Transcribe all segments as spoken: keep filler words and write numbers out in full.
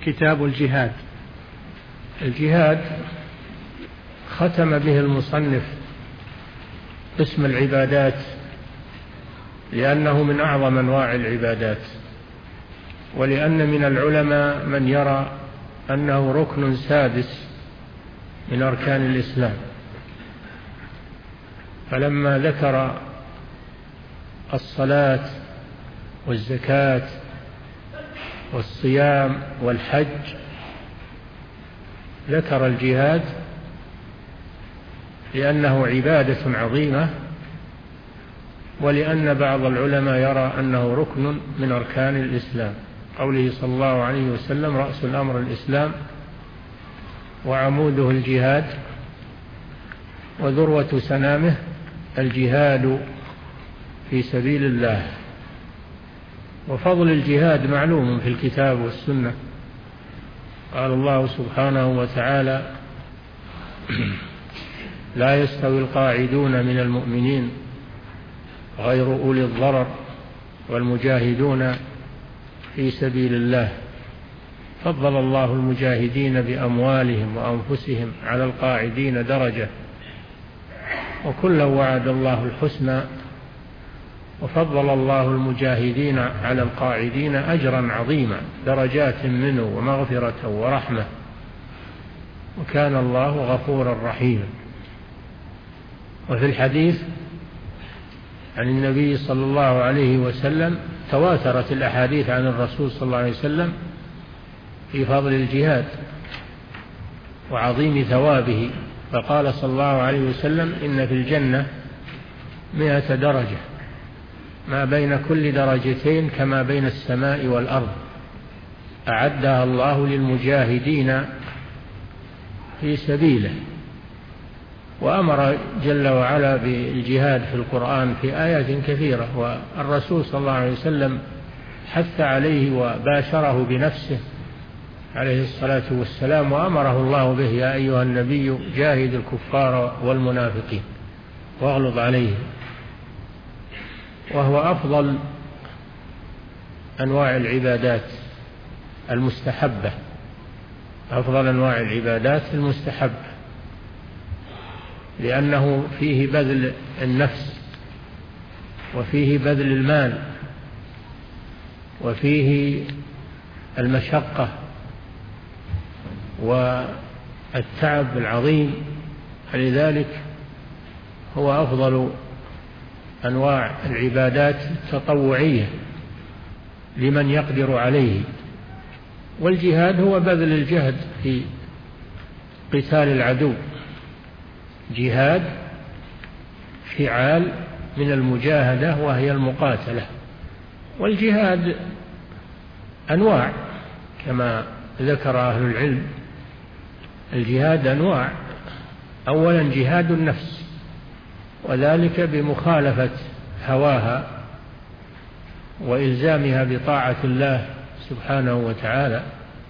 كتاب الجهاد. الجهاد ختم به المصنف اسم العبادات لأنه من أعظم أنواع العبادات، ولأن من العلماء من يرى أنه ركن سادس من أركان الإسلام، فلما ذكر الصلاة والزكاة والصيام والحج ذكر الجهاد لأنه عبادة عظيمة، ولأن بعض العلماء يرى أنه ركن من أركان الإسلام، قوله صلى الله عليه وسلم: رأس الأمر الإسلام وعموده الجهاد وذروة سنامه الجهاد في سبيل الله. وفضل الجهاد معلوم في الكتاب والسنة، قال الله سبحانه وتعالى: لا يستوي القاعدون من المؤمنين غير أولي الضرر والمجاهدون في سبيل الله، فضل الله المجاهدين بأموالهم وأنفسهم على القاعدين درجة، وكلا وعد الله الحسنى، وفضل الله المجاهدين على القاعدين أجرا عظيما درجات منه ومغفرة ورحمة، وكان الله غفورا رحيما. وفي الحديث عن النبي صلى الله عليه وسلم تواترت الأحاديث عن الرسول صلى الله عليه وسلم في فضل الجهاد وعظيم ثوابه، فقال صلى الله عليه وسلم: إن في الجنة مئة درجة، ما بين كل درجتين كما بين السماء والأرض، أعدها الله للمجاهدين في سبيله. وأمر جل وعلا بالجهاد في القرآن في آيات كثيرة، والرسول صلى الله عليه وسلم حث عليه وباشره بنفسه عليه الصلاة والسلام، وأمره الله به: يا أيها النبي جاهد الكفار والمنافقين واغلظ عليهم. وهو أفضل أنواع العبادات المستحبة، أفضل أنواع العبادات المستحبة، لأنه فيه بذل النفس، وفيه بذل المال، وفيه المشقة والتعب العظيم، فلذلك هو أفضل أنواع العبادات التطوعية لمن يقدر عليه. والجهاد هو بذل الجهد في قتال العدو، جهاد فعال من المجاهدة وهي المقاتلة. والجهاد أنواع كما ذكر أهل العلم، الجهاد أنواع: أولا جهاد النفس، وذلك بمخالفة هواها وإلزامها بطاعة الله سبحانه وتعالى.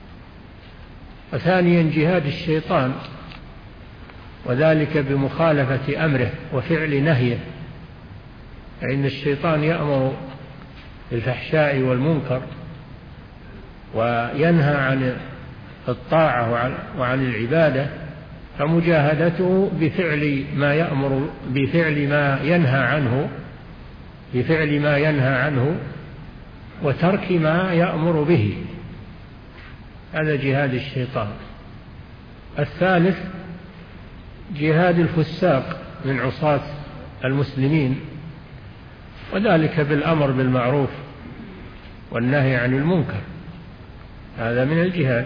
وثانيا جهاد الشيطان، وذلك بمخالفة أمره وفعل نهيه، فإن الشيطان يأمر بالفحشاء والمنكر وينهى عن الطاعة وعن العبادة، فمجاهدته بفعل ما يأمر بفعل ما ينهى عنه بفعل ما ينهى عنه وترك ما يأمر به، هذا جهاد الشيطان. الثالث جهاد الفساق من عصاة المسلمين، وذلك بالأمر بالمعروف والنهي عن المنكر، هذا من الجهاد.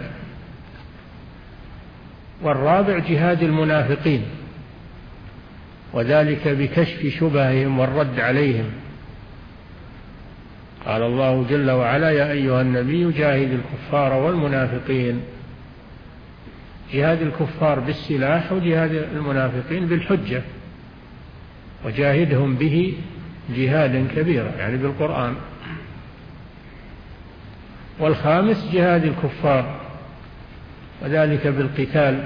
والرابع جهاد المنافقين، وذلك بكشف شبههم والرد عليهم، قال الله جل وعلا: يا أيها النبي جاهد الكفار والمنافقين. جهاد الكفار بالسلاح، وجهاد المنافقين بالحجة، وجاهدهم به جهادا كبيرا يعني بالقرآن. والخامس جهاد الكفار، وذلك بالقتال،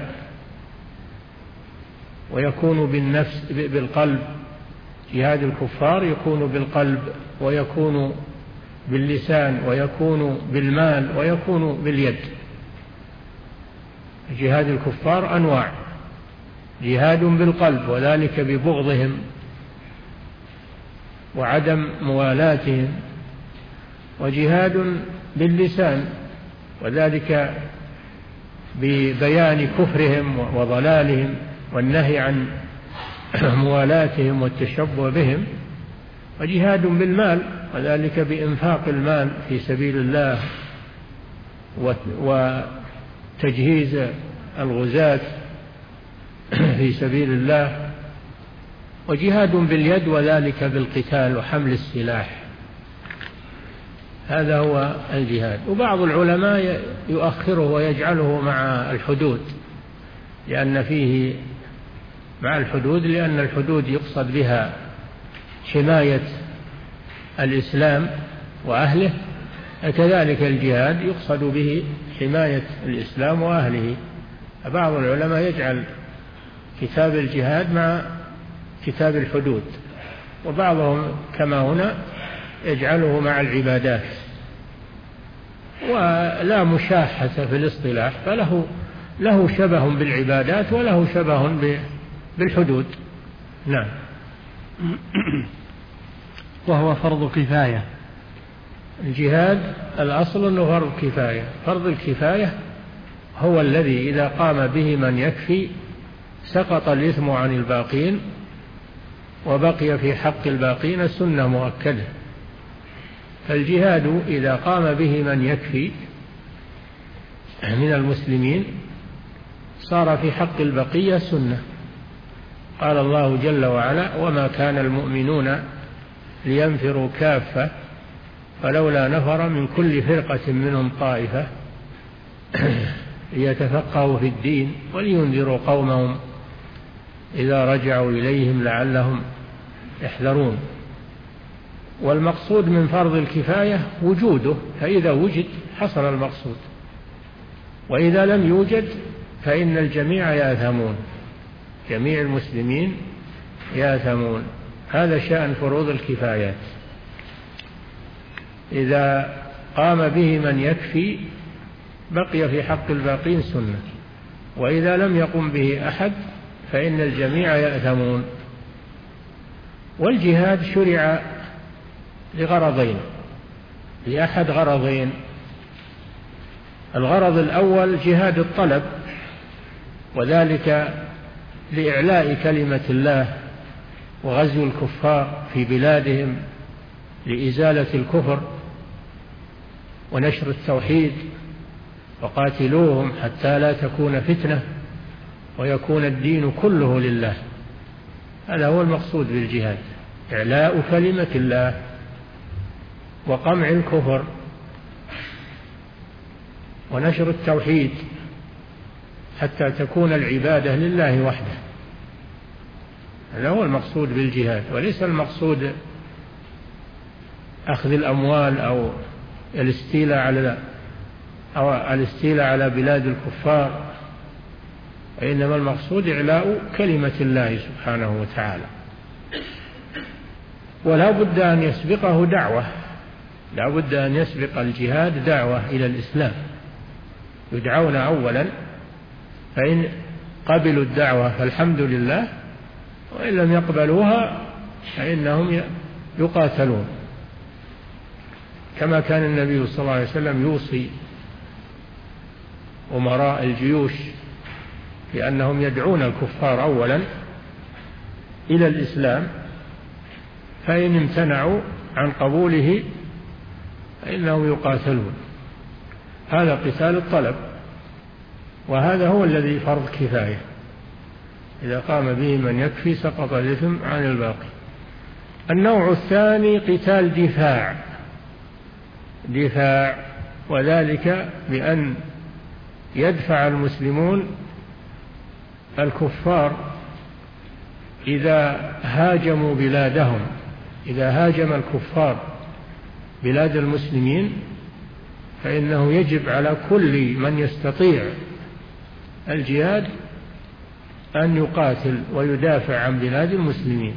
ويكون بالنفس بالقلب. جهاد الكفار يكون بالقلب، ويكون باللسان، ويكون بالمال، ويكون باليد. جهاد الكفار أنواع: جهاد بالقلب وذلك ببغضهم وعدم موالاتهم، وجهاد باللسان وذلك ببيان كفرهم وضلالهم والنهي عن موالاتهم والتشبه بهم، وجهاد بالمال وذلك بإنفاق المال في سبيل الله وتجهيز الغزاة في سبيل الله، وجهاد باليد وذلك بالقتال وحمل السلاح. هذا هو الجهاد. وبعض العلماء يؤخره ويجعله مع الحدود، لأن فيه مع الحدود لأن الحدود يقصد بها حماية الإسلام وأهله، كذلك الجهاد يقصد به حماية الإسلام وأهله. بعض العلماء يجعل كتاب الجهاد مع كتاب الحدود، وبعضهم كما هنا يجعله مع العبادات، ولا مشاحة في الاصطلاح، فله له شبه بالعبادات وله شبه بالحدود. نعم. وهو فرض كفاية. الجهاد الأصل أنه فرض كفاية. فرض الكفاية هو الذي إذا قام به من يكفي سقط الإثم عن الباقين، وبقي في حق الباقين سنة مؤكدة. فالجهاد إذا قام به من يكفي من المسلمين صار في حق البقية سنة. قال الله جل وعلا: وما كان المؤمنون لينفروا كافة فلولا نفر من كل فرقة منهم طائفة ليتفقهوا في الدين ولينذروا قومهم إذا رجعوا إليهم لعلهم يحذرون. والمقصود من فرض الكفاية وجوده، فإذا وجد حصل المقصود، وإذا لم يوجد فإن الجميع يأثمون، جميع المسلمين يأثمون. هذا شأن فروض الكفايات. إذا قام به من يكفي بقي في حق الباقين سنة، وإذا لم يقم به أحد فإن الجميع يأثمون. والجهاد شرع لغرضين، لأحد غرضين: الغرض الأول جهاد الطلب، وذلك لإعلاء كلمة الله وغزو الكفار في بلادهم لإزالة الكفر ونشر التوحيد، وقاتلوهم حتى لا تكون فتنة ويكون الدين كله لله. هذا هو المقصود بالجهاد: إعلاء كلمة الله وقمع الكفر ونشر التوحيد حتى تكون العبادة لله وحده. هذا هو المقصود بالجهاد، وليس المقصود أخذ الأموال أو الاستيلاء على أو الاستيلاء على بلاد الكفار، وإنما المقصود إعلاء كلمة الله سبحانه وتعالى. ولا بد أن يسبقه دعوة، لا بد أن يسبق الجهاد دعوة إلى الإسلام، يدعون أولا، فإن قبلوا الدعوة فالحمد لله، وإن لم يقبلوها فإنهم يقاتلون، كما كان النبي صلى الله عليه وسلم يوصي أمراء الجيوش بأنهم يدعون الكفار أولا إلى الإسلام، فإن امتنعوا عن قبوله فإنهم يقاتلون. هذا قتال الطلب، وهذا هو الذي فرض كفاية، إذا قام به من يكفي سقط الإثم عن الباقي. النوع الثاني قتال دفاع، دفاع وذلك بأن يدفع المسلمون الكفار إذا هاجموا بلادهم. إذا هاجم الكفار بلاد المسلمين فإنه يجب على كل من يستطيع الجهاد أن يقاتل ويدافع عن بلاد المسلمين،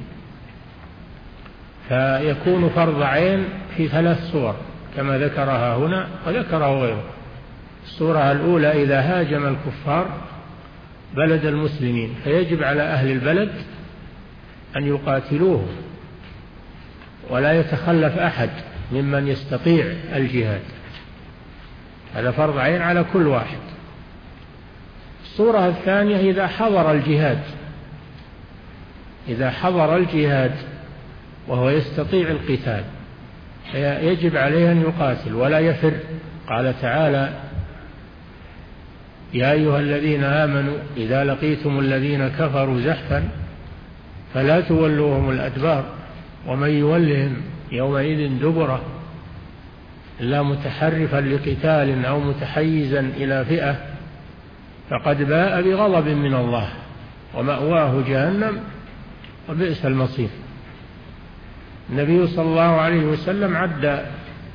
فيكون فرض عين في ثلاث صور كما ذكرها هنا وذكره غيره. الصورة الأولى إذا هاجم الكفار بلد المسلمين فيجب على أهل البلد أن يقاتلوه ولا يتخلف أحد ممن يستطيع الجهاد، هذا فرض عين على كل واحد. الصورة الثانية إذا حضر الجهاد، إذا حضر الجهاد وهو يستطيع القتال يجب عليه أن يقاتل ولا يفر. قال تعالى: يا أيها الذين آمنوا إذا لقيتم الذين كفروا زحفا فلا تولوهم الأدبار ومن يولهم يومئذ دبره إلا متحرفا لقتال أو متحيزا إلى فئة فقد باء بغضب من الله ومأواه جهنم وبئس المصير. النبي صلى الله عليه وسلم عد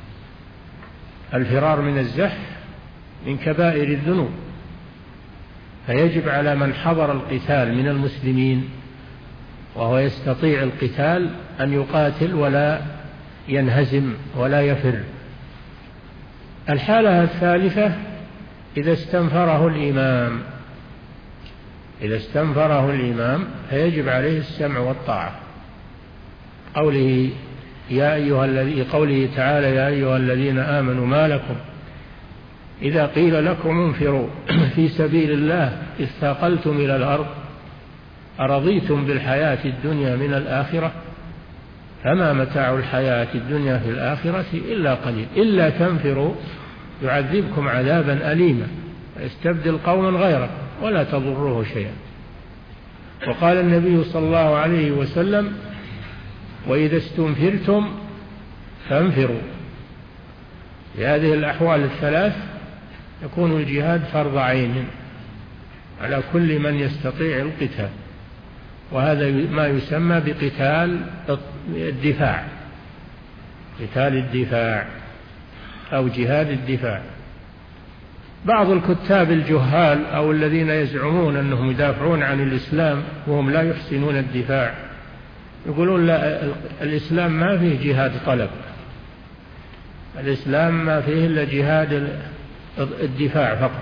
الفرار من الزحف من كبائر الذنوب، فيجب على من حضر القتال من المسلمين وهو يستطيع القتال أن يقاتل ولا ينهزم ولا يفر. الحالة الثالثة إذا استنفره الإمام، إذا استنفره الإمام فيجب عليه السمع والطاعة. قوله يا أيها الذي قوله تعالى: يا أيها الذين آمنوا ما لكم إذا قيل لكم انفروا في سبيل الله اثاقلتم إلى الأرض أرضيتم بالحياة الدنيا من الآخرة فما متاع الحياة الدنيا في الآخرة إلا قليل إلا تنفروا يعذبكم عذابا أليما ويستبدل قوما غيركم ولا تضروه شيئا. وقال النبي صلى الله عليه وسلم: وإذا استنفرتم فانفروا. في هذه الأحوال الثلاث يكون الجهاد فرض عين على كل من يستطيع القتال، وهذا ما يسمى بقتال الدفاع، قتال الدفاع أو جهاد الدفاع. بعض الكتاب الجهال أو الذين يزعمون أنهم يدافعون عن الإسلام وهم لا يحسنون الدفاع يقولون لا، الإسلام ما فيه جهاد طلب، الإسلام ما فيه إلا جهاد الدفاع فقط،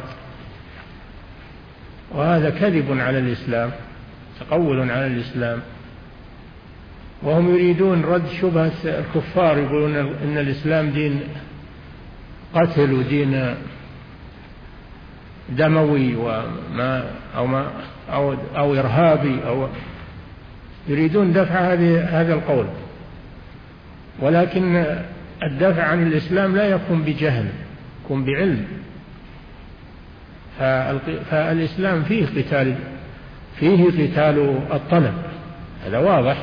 وهذا كذب على الإسلام، تقول على الإسلام. وهم يريدون رد شبهة الكفار، يقولون إن الإسلام دين قتل ودين دموي وما أو ما أو أو إرهابي، أو يريدون دفع هذه هذا القول. ولكن الدفع عن الإسلام لا يكون بجهل، يكون بعلم. فالإسلام فيه قتال، فيه قتال الطلب، هذا واضح.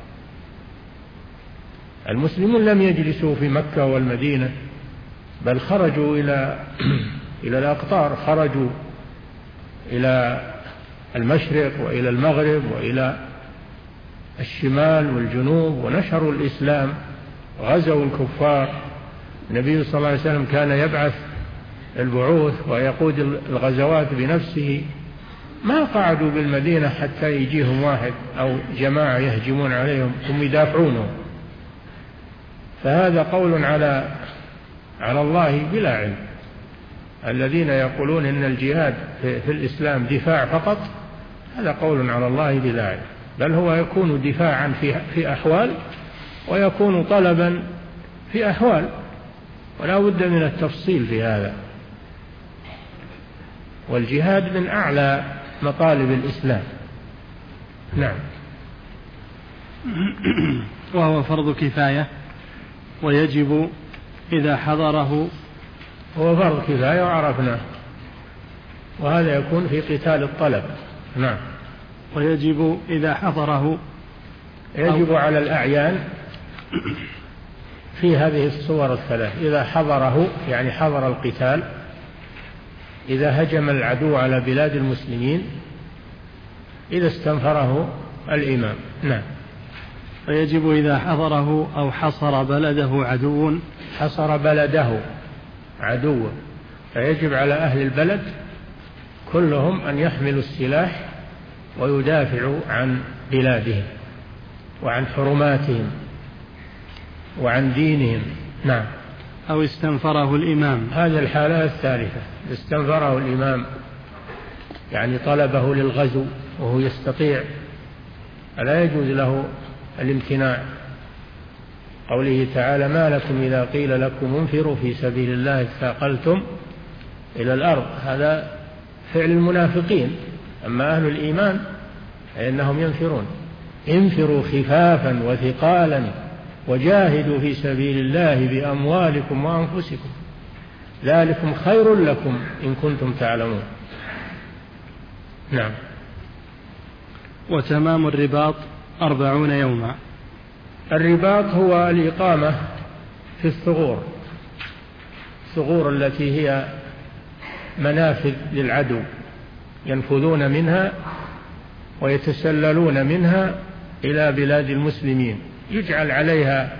المسلمون لم يجلسوا في مكة والمدينة، بل خرجوا إلى إلى الأقطار، خرجوا إلى المشرق وإلى المغرب وإلى الشمال والجنوب ونشروا الإسلام، غزوا الكفار. النبي صلى الله عليه وسلم كان يبعث البعوث ويقود الغزوات بنفسه، ما قعدوا بالمدينة حتى يجيهم واحد أو جماعة يهجمون عليهم ثم يدافعونهم. فهذا قول على على الله بلا علم. الذين يقولون إن الجهاد في, في الإسلام دفاع فقط، هذا قول على الله بلا علم، بل هو يكون دفاعا في, في أحوال ويكون طلبا في أحوال، ولا بد من التفصيل في هذا. والجهاد من أعلى مطالب الإسلام. نعم. وهو فرض كفاية ويجب إذا حضره، هو فرض كفاية وعرفناه، وهذا يكون في قتال الطلب. نعم. ويجب إذا حضره، يجب على الأعيان في هذه الصور الثلاث: إذا حضره يعني حضر القتال، إذا هجم العدو على بلاد المسلمين، إذا استنفره الإمام. نعم. ويجب إذا حضره أو حصر بلده عدو، حصر بلده عدو، فيجب على أهل البلد كلهم أن يحملوا السلاح ويدافعوا عن بلادهم وعن حرماتهم وعن دينهم. نعم. أو استنفره الإمام. هذه الحالة الثالثة، استنفره الإمام يعني طلبه للغزو وهو يستطيع، لا يجوز له الامتناع. قوله تعالى: ما لكم إذا قيل لكم انفروا في سبيل الله اثاقلتم إلى الأرض. هذا فعل المنافقين. أما أهل الإيمان فإنهم ينفرون. انفروا خفافا وثقالا وجاهدوا في سبيل الله بأموالكم وأنفسكم ذلكم خير لكم إن كنتم تعلمون. نعم. وتمام الرباط أربعون يوما. الرباط هو الإقامة في الثغور، الثغور التي هي منافذ للعدو ينفذون منها ويتسللون منها إلى بلاد المسلمين. يجعل عليها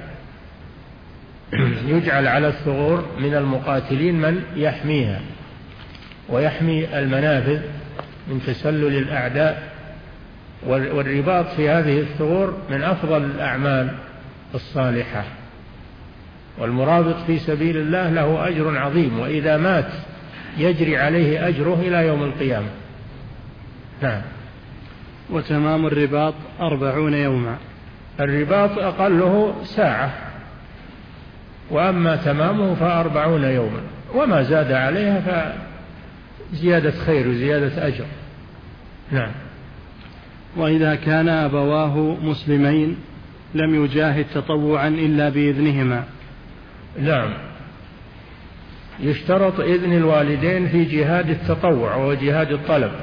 يجعل على الثغور من المقاتلين من يحميها ويحمي المنافذ من تسلل الأعداء. والرباط في هذه الثغور من أفضل الأعمال الصالحة، والمرابط في سبيل الله له أجر عظيم، وإذا مات يجري عليه أجره إلى يوم القيامة. نعم. وتمام الرباط أربعون يوما. الرباط أقله ساعة، وأما تمامه فأربعون يوما، وما زاد عليها فزيادة خير وزيادة أجر. نعم. وإذا كان أبواه مسلمين لم يجاهد تطوعا إلا بإذنهما. نعم. يشترط إذن الوالدين في جهاد التطوع وهو جهاد الطلب.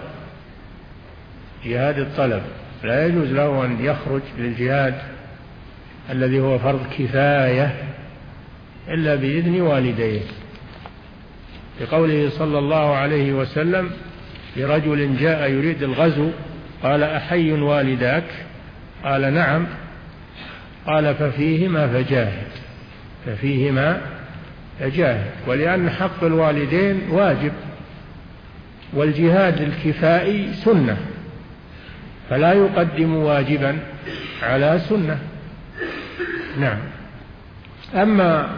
جهاد الطلب لا يجوز له أن يخرج للجهاد الذي هو فرض كفاية إلا بإذن والديه. بقوله صلى الله عليه وسلم لرجل جاء يريد الغزو قال: أحي والداك؟ قال: نعم. قال: ففيهما فجاهد ففيهما فجاهد. ولأن حق الوالدين واجب، والجهاد الكفائي سنة، فلا يقدم واجبا على سنة. نعم. أما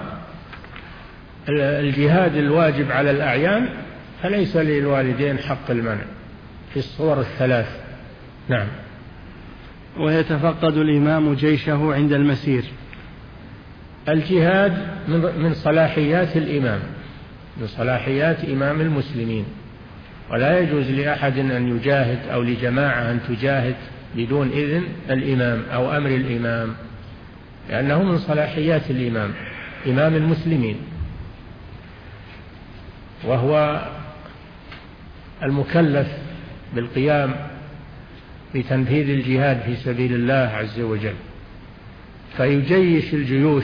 الجهاد الواجب على الأعيان فليس للوالدين حق المنع في الصور الثلاث. نعم. ويتفقد الإمام جيشه عند المسير. الجهاد من صلاحيات الإمام، من صلاحيات إمام المسلمين، ولا يجوز لأحد أن يجاهد أو لجماعة أن تجاهد بدون إذن الإمام أو أمر الإمام، لأنه من صلاحيات الإمام، إمام المسلمين، وهو المكلف بالقيام بتنفيذ الجهاد في سبيل الله عز وجل. فيجيش الجيوش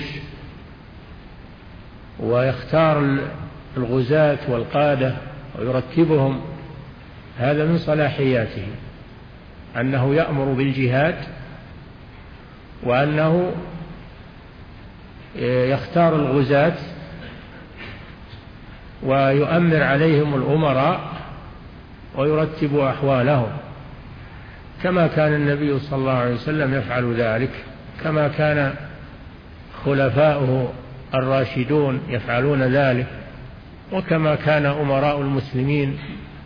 ويختار الغزاة والقادة ويرتبهم. هذا من صلاحياته، أنه يأمر بالجهاد، وأنه يختار الغزاة ويؤمر عليهم الأمراء ويرتب أحوالهم، كما كان النبي صلى الله عليه وسلم يفعل ذلك، كما كان خلفاؤه الراشدون يفعلون ذلك، وكما كان أمراء المسلمين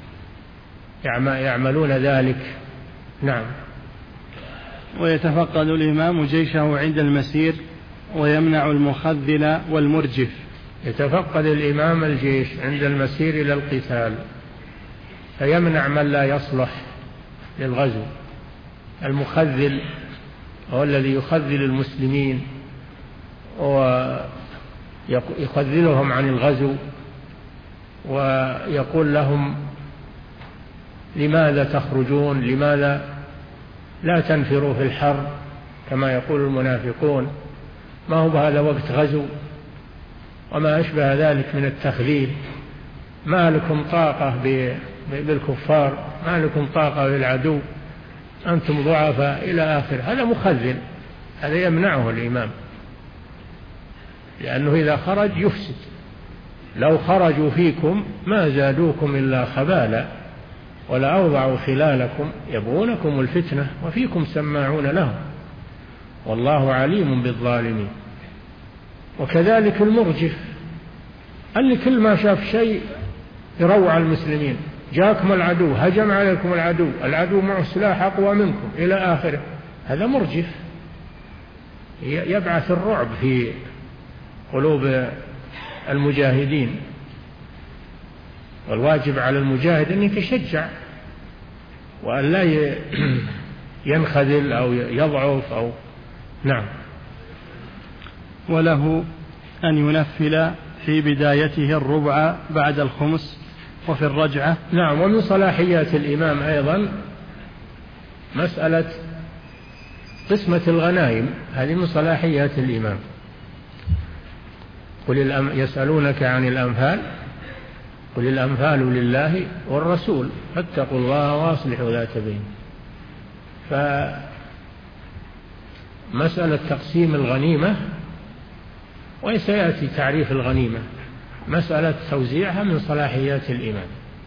يعملون ذلك. نعم. ويتفقد الإمام جيشه عند المسير ويمنع المخذل والمرجف. يتفقد الإمام الجيش عند المسير إلى القتال، فيمنع من لا يصلح للغزو. المخذل هو الذي يخذل المسلمين ويخذلهم عن الغزو، ويقول لهم: لماذا تخرجون؟ لماذا لا تنفروا في الحر كما يقول المنافقون؟ ما هو بهذا وقت غزو؟ وما أشبه ذلك من التخذيل. ما لكم طاقة بالكفار، ما لكم طاقة بالعدو، أنتم ضعفاء إلى آخر. هذا مخذل، هذا يمنعه الإمام، لأنه إذا خرج يفسد. لو خرجوا فيكم ما زادوكم إلا خبالا ولا أوضعوا خلالكم يبغونكم الفتنة وفيكم سماعون لهم والله عليم بالظالمين. وكذلك المرجف اللي كل ما شاف شيء يروع المسلمين، جاكم العدو، هجم عليكم العدو، العدو معه سلاح أقوى منكم إلى آخره. هذا مرجف يبعث الرعب في قلوب المجاهدين. والواجب على المجاهد أن يتشجع وأن لا ينخذل أو يضعف أو نعم. وله أن ينفل في بدايته الربع بعد الخمس وفي الرجعة. نعم. ومن صلاحيات الإمام أيضا مسألة قسمة الغنائم، هذه من صلاحيات الإمام. قل يسألونك عن الأنفال قل الأنفال لله والرسول فاتقوا الله واصلحوا ذات بين. فمسألة تقسيم الغنيمة، وسيأتي تعريف الغنيمة، مسألة توزيعها من صلاحيات الإمام.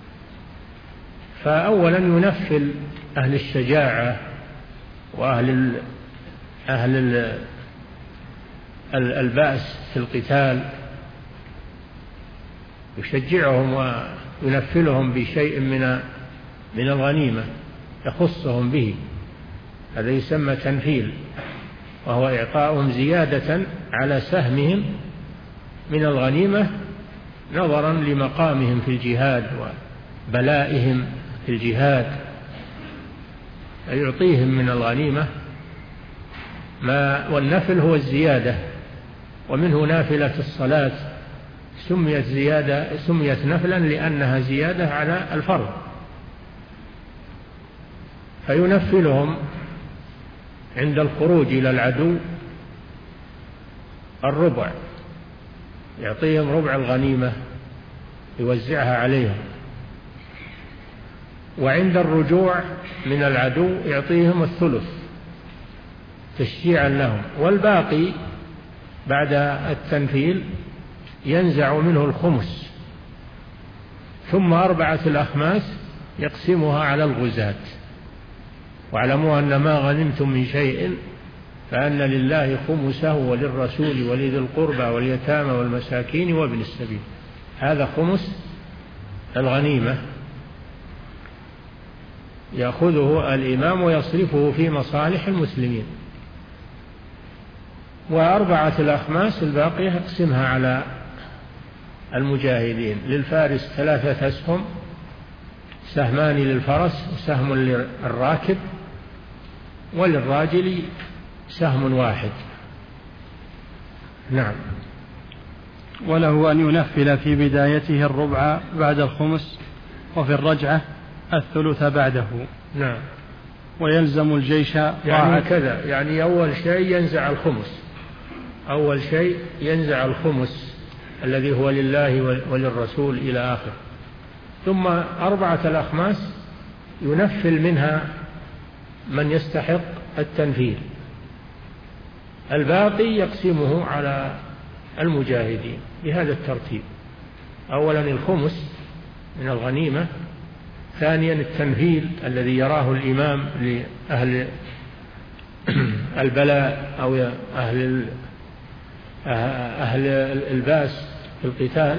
فأولا ينفل أهل الشجاعة وأهل ال أهل ال البأس في القتال، يشجعهم وينفلهم بشيء من من الغنيمة يخصهم به، هذا يسمى تنفيل، وهو إعطاؤهم زيادة على سهمهم من الغنيمة نظرا لمقامهم في الجهاد وبلائهم في الجهاد، يعطيهم من الغنيمة ما. والنفل هو الزيادة، ومنه نافلة الصلاة سميت زيادة سميت نفلا لأنها زيادة على الفرض. فينفلهم عند الخروج إلى العدو الربع، يعطيهم ربع الغنيمة يوزعها عليهم، وعند الرجوع من العدو يعطيهم الثلث تشجيعا لهم، والباقي بعد التنفيل ينزع منه الخمس، ثم أربعة الأخماس يقسمها على الغزاة. واعلموا أن ما غنمتم من شيء فأن لله خمسه وللرسول ولذي القربى واليتامى والمساكين وابن السبيل. هذا خمس الغنيمة يأخذه الإمام ويصرفه في مصالح المسلمين، وأربعة الأخماس الباقية يقسمها على المجاهدين. للفارس ثلاثة أسهم، سهمان للفرس وسهم للراكب، وللراجل سهم واحد. نعم. وله أن ينفل في بدايته الربع بعد الخمس وفي الرجعة الثلث بعده. نعم. ويلزم الجيش يعني كذا، يعني أول شيء ينزع الخمس، أول شيء ينزع الخمس الذي هو لله وللرسول إلى آخر، ثم أربعة الأخماس ينفل منها من يستحق التنفيل، الباقي يقسمه على المجاهدين بهذا الترتيب. أولا الخمس من الغنيمة، ثانيا التنفيل الذي يراه الإمام لأهل البلاء أو أهل أهل الباس في القتال،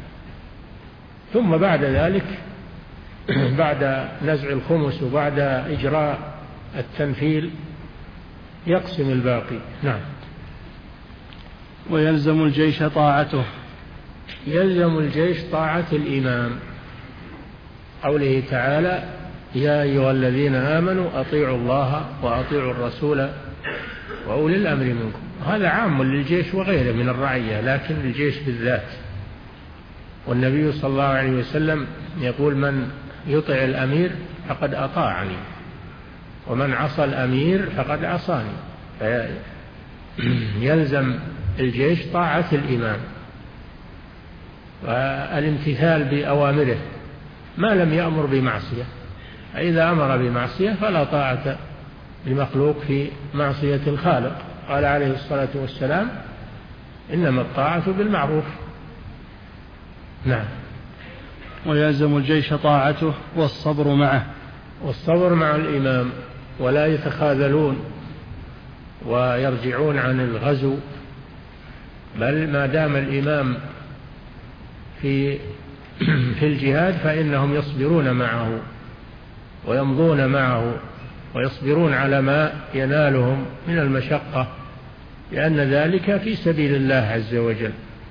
ثم بعد ذلك بعد نزع الخمس وبعد إجراء التنفيل يقسم الباقي. نعم. ويلزم الجيش طاعته. يلزم الجيش طاعة الإمام، قوله تعالى يا أيها الذين آمنوا أطيعوا الله وأطيعوا الرسول وأولي الأمر منكم. هذا عام للجيش وغيره من الرعية، لكن الجيش بالذات. والنبي صلى الله عليه وسلم يقول من يطع الأمير فقد أطاعني ومن عصى الأمير فقد عصاني. يلزم الجيش طاعة الإمام والامتثال بأوامره ما لم يأمر بمعصية. إذا أمر بمعصية فلا طاعة لمخلوق في معصية الخالق. قال عليه الصلاة والسلام إنما الطاعة بالمعروف. نعم. ويلزم الجيش طاعته والصبر معه. والصبر مع الإمام، ولا يتخاذلون ويرجعون عن الغزو، بل ما دام الإمام في في الجهاد فإنهم يصبرون معه ويمضون معه ويصبرون على ما ينالهم من المشقة، لأن ذلك في سبيل الله عز وجل.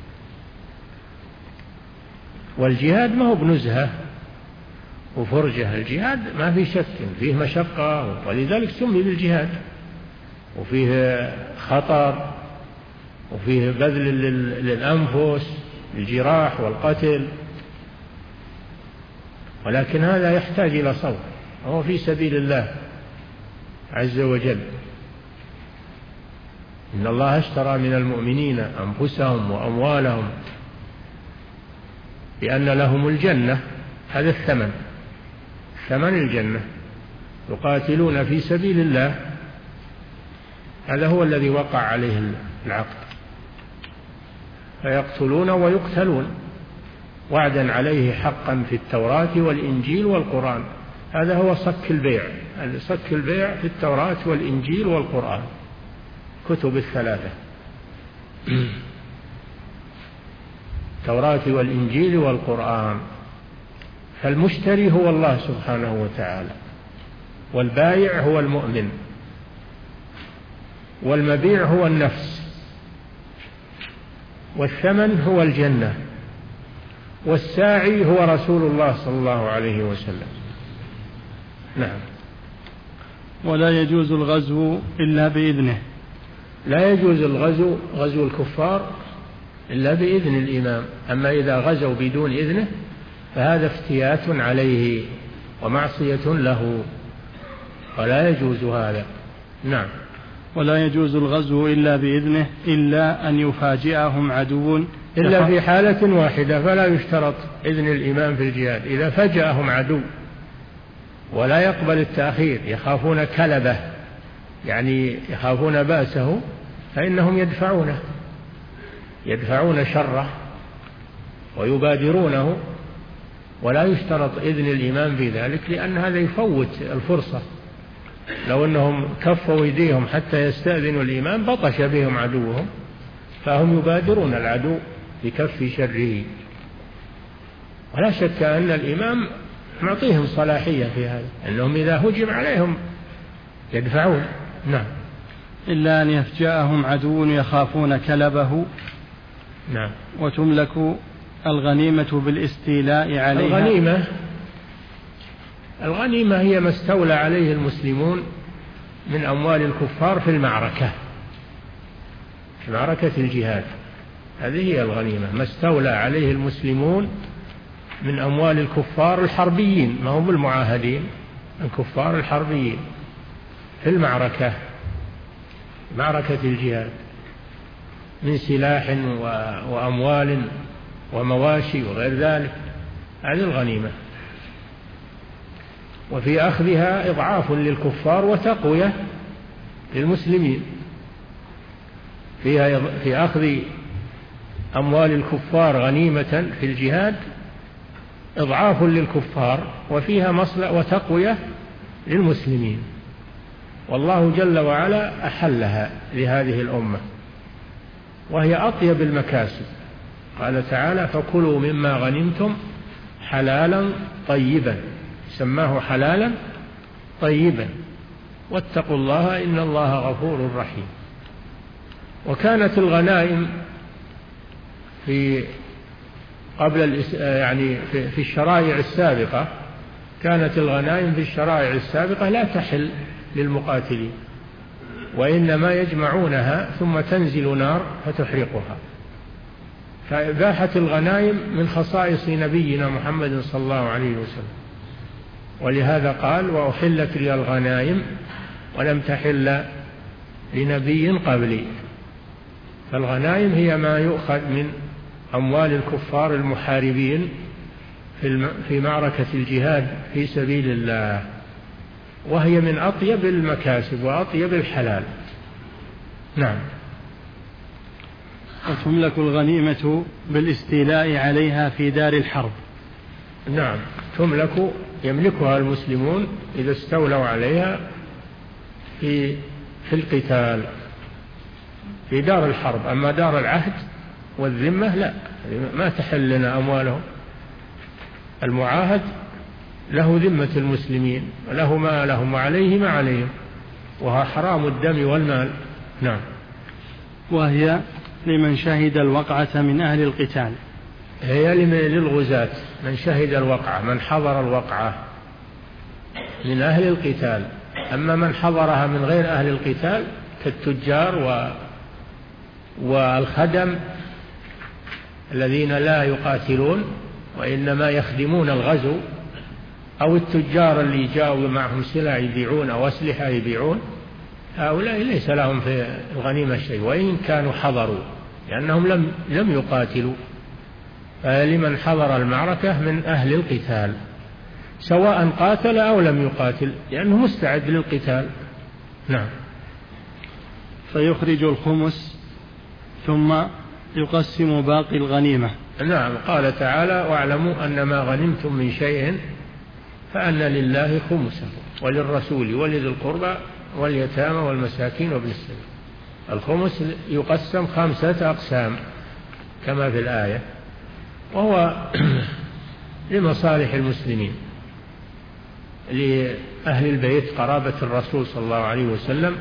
والجهاد ما هو بنزهة وفرجة، الجهاد ما في شك فيه مشقة، ولذلك سمي بالجهاد، وفيه خطر، وفيه بذل للأنفس، الجراح والقتل، ولكن هذا يحتاج إلى صبر، هو في سبيل الله عز وجل. إن الله اشترى من المؤمنين أنفسهم وأموالهم بأن لهم الجنة، هذا الثمن، ثمن الجنة، يقاتلون في سبيل الله، هذا هو الذي وقع عليه العقد، فيقتلون ويقتلون وعدا عليه حقا في التوراة والإنجيل والقرآن، هذا هو صك البيع، صك البيع في التوراة والإنجيل والقرآن، كتب الثلاثة، التوراة والإنجيل والقرآن. فالمشتري هو الله سبحانه وتعالى، والبائع هو المؤمن، والمبيع هو النفس، والثمن هو الجنة، والساعي هو رسول الله صلى الله عليه وسلم. نعم. ولا يجوز الغزو إلا بإذنه. لا يجوز الغزو، غزو الكفار، إلا بإذن الإمام، أما إذا غزوا بدون إذنه فهذا افتيات عليه ومعصية له، ولا يجوز هذا. نعم. ولا يجوز الغزو إلا بإذنه إلا أن يفاجئهم عدو، إلا في حالة واحدة، فلا يشترط إذن الإمام في الجهاد، إذا فجأهم عدو ولا يقبل التأخير، يخافون كلبه، يعني يخافون بأسه، فإنهم يدفعونه يدفعون شره ويبادرونه، ولا يشترط إذن الإمام في ذلك، لأن هذا يفوت الفرصة. لو أنهم كفوا أيديهم حتى يستأذنوا الإمام بطش بهم عدوهم، فهم يبادرون العدو بكف شره. ولا شك أن الإمام معطيهم صلاحية في هذا، أنهم إذا هجم عليهم يدفعون. نعم. إلا أن يفجأهم عدو يخافون كلبه. نعم. وتملك الغنيمة بالاستيلاء عليها. الغنيمة الغنيمة هي ما استولى عليه المسلمون من أموال الكفار في المعركة، في معركة الجهاد، هذه هي الغنيمة، ما استولى عليه المسلمون من أموال الكفار الحربيين، ما هم المعاهدين، الكفار الحربيين في المعركة، معركة الجهاد، من سلاح وأموال ومواشي وغير ذلك، هذه الغنيمة. وفي أخذها إضعاف للكفار وتقوية للمسلمين، فيها في أخذ أموال الكفار غنيمة في الجهاد إضعاف للكفار، وفيها مصلحة وتقوية للمسلمين، والله جل وعلا أحلها لهذه الأمة، وهي أطيب المكاسب. قال تعالى: فكلوا مما غنمتم حلالا طيبا، سماه حلالا طيبا، واتقوا الله إن الله غفور رحيم. وكانت الغنائم في قبل يعني في الشرائع السابقة، كانت الغنائم في الشرائع السابقة لا تحل للمقاتلين، وإنما يجمعونها ثم تنزل نار فتحرقها. فإباحة الغنائم من خصائص نبينا محمد صلى الله عليه وسلم، ولهذا قال: وأحلت لي الغنائم ولم تحل لنبي قبلي. فالغنائم هي ما يؤخذ من أموال الكفار المحاربين في معركة الجهاد في سبيل الله، وهي من أطيب المكاسب وأطيب الحلال. نعم. وتملك الغنيمة بالاستيلاء عليها في دار الحرب. نعم، تملك، يملكها المسلمون إذا استولوا عليها في في القتال في دار الحرب. أما دار العهد والذمة لا، ما تحل لنا أموالهم. المعاهد له ذمة المسلمين وله ما لهم وعليه ما عليهم، وهو حرام الدم والمال. نعم. وهي لمن شهد الوقعة من أهل القتال. هي للغزاة، من شهد الوقعة، من حضر الوقعة من أهل القتال. أما من حضرها من غير أهل القتال كالتجار و... والخدم الذين لا يقاتلون وإنما يخدمون الغزو، أو التجار اللي جاءوا معهم سلع يبيعون أو أسلحة يبيعون، هؤلاء ليس لهم في الغنيمة شيء وإن كانوا حضروا، لأنهم لم لم يقاتلوا. فلمن حضر المعركة من أهل القتال سواء قاتل أو لم يقاتل، لأنه مستعد للقتال. نعم. فيخرج الخمس ثم يقسم باقي الغنيمة. نعم. قال تعالى: واعلموا أن ما غنمتم من شيء فأن لله خمسه وللرسول ولذي القربى واليتامى والمساكين وابن السبيل. الخمس يقسم خمسة أقسام كما في الآية، وهو لمصالح المسلمين، لأهل البيت قرابة الرسول صلى الله عليه وسلم،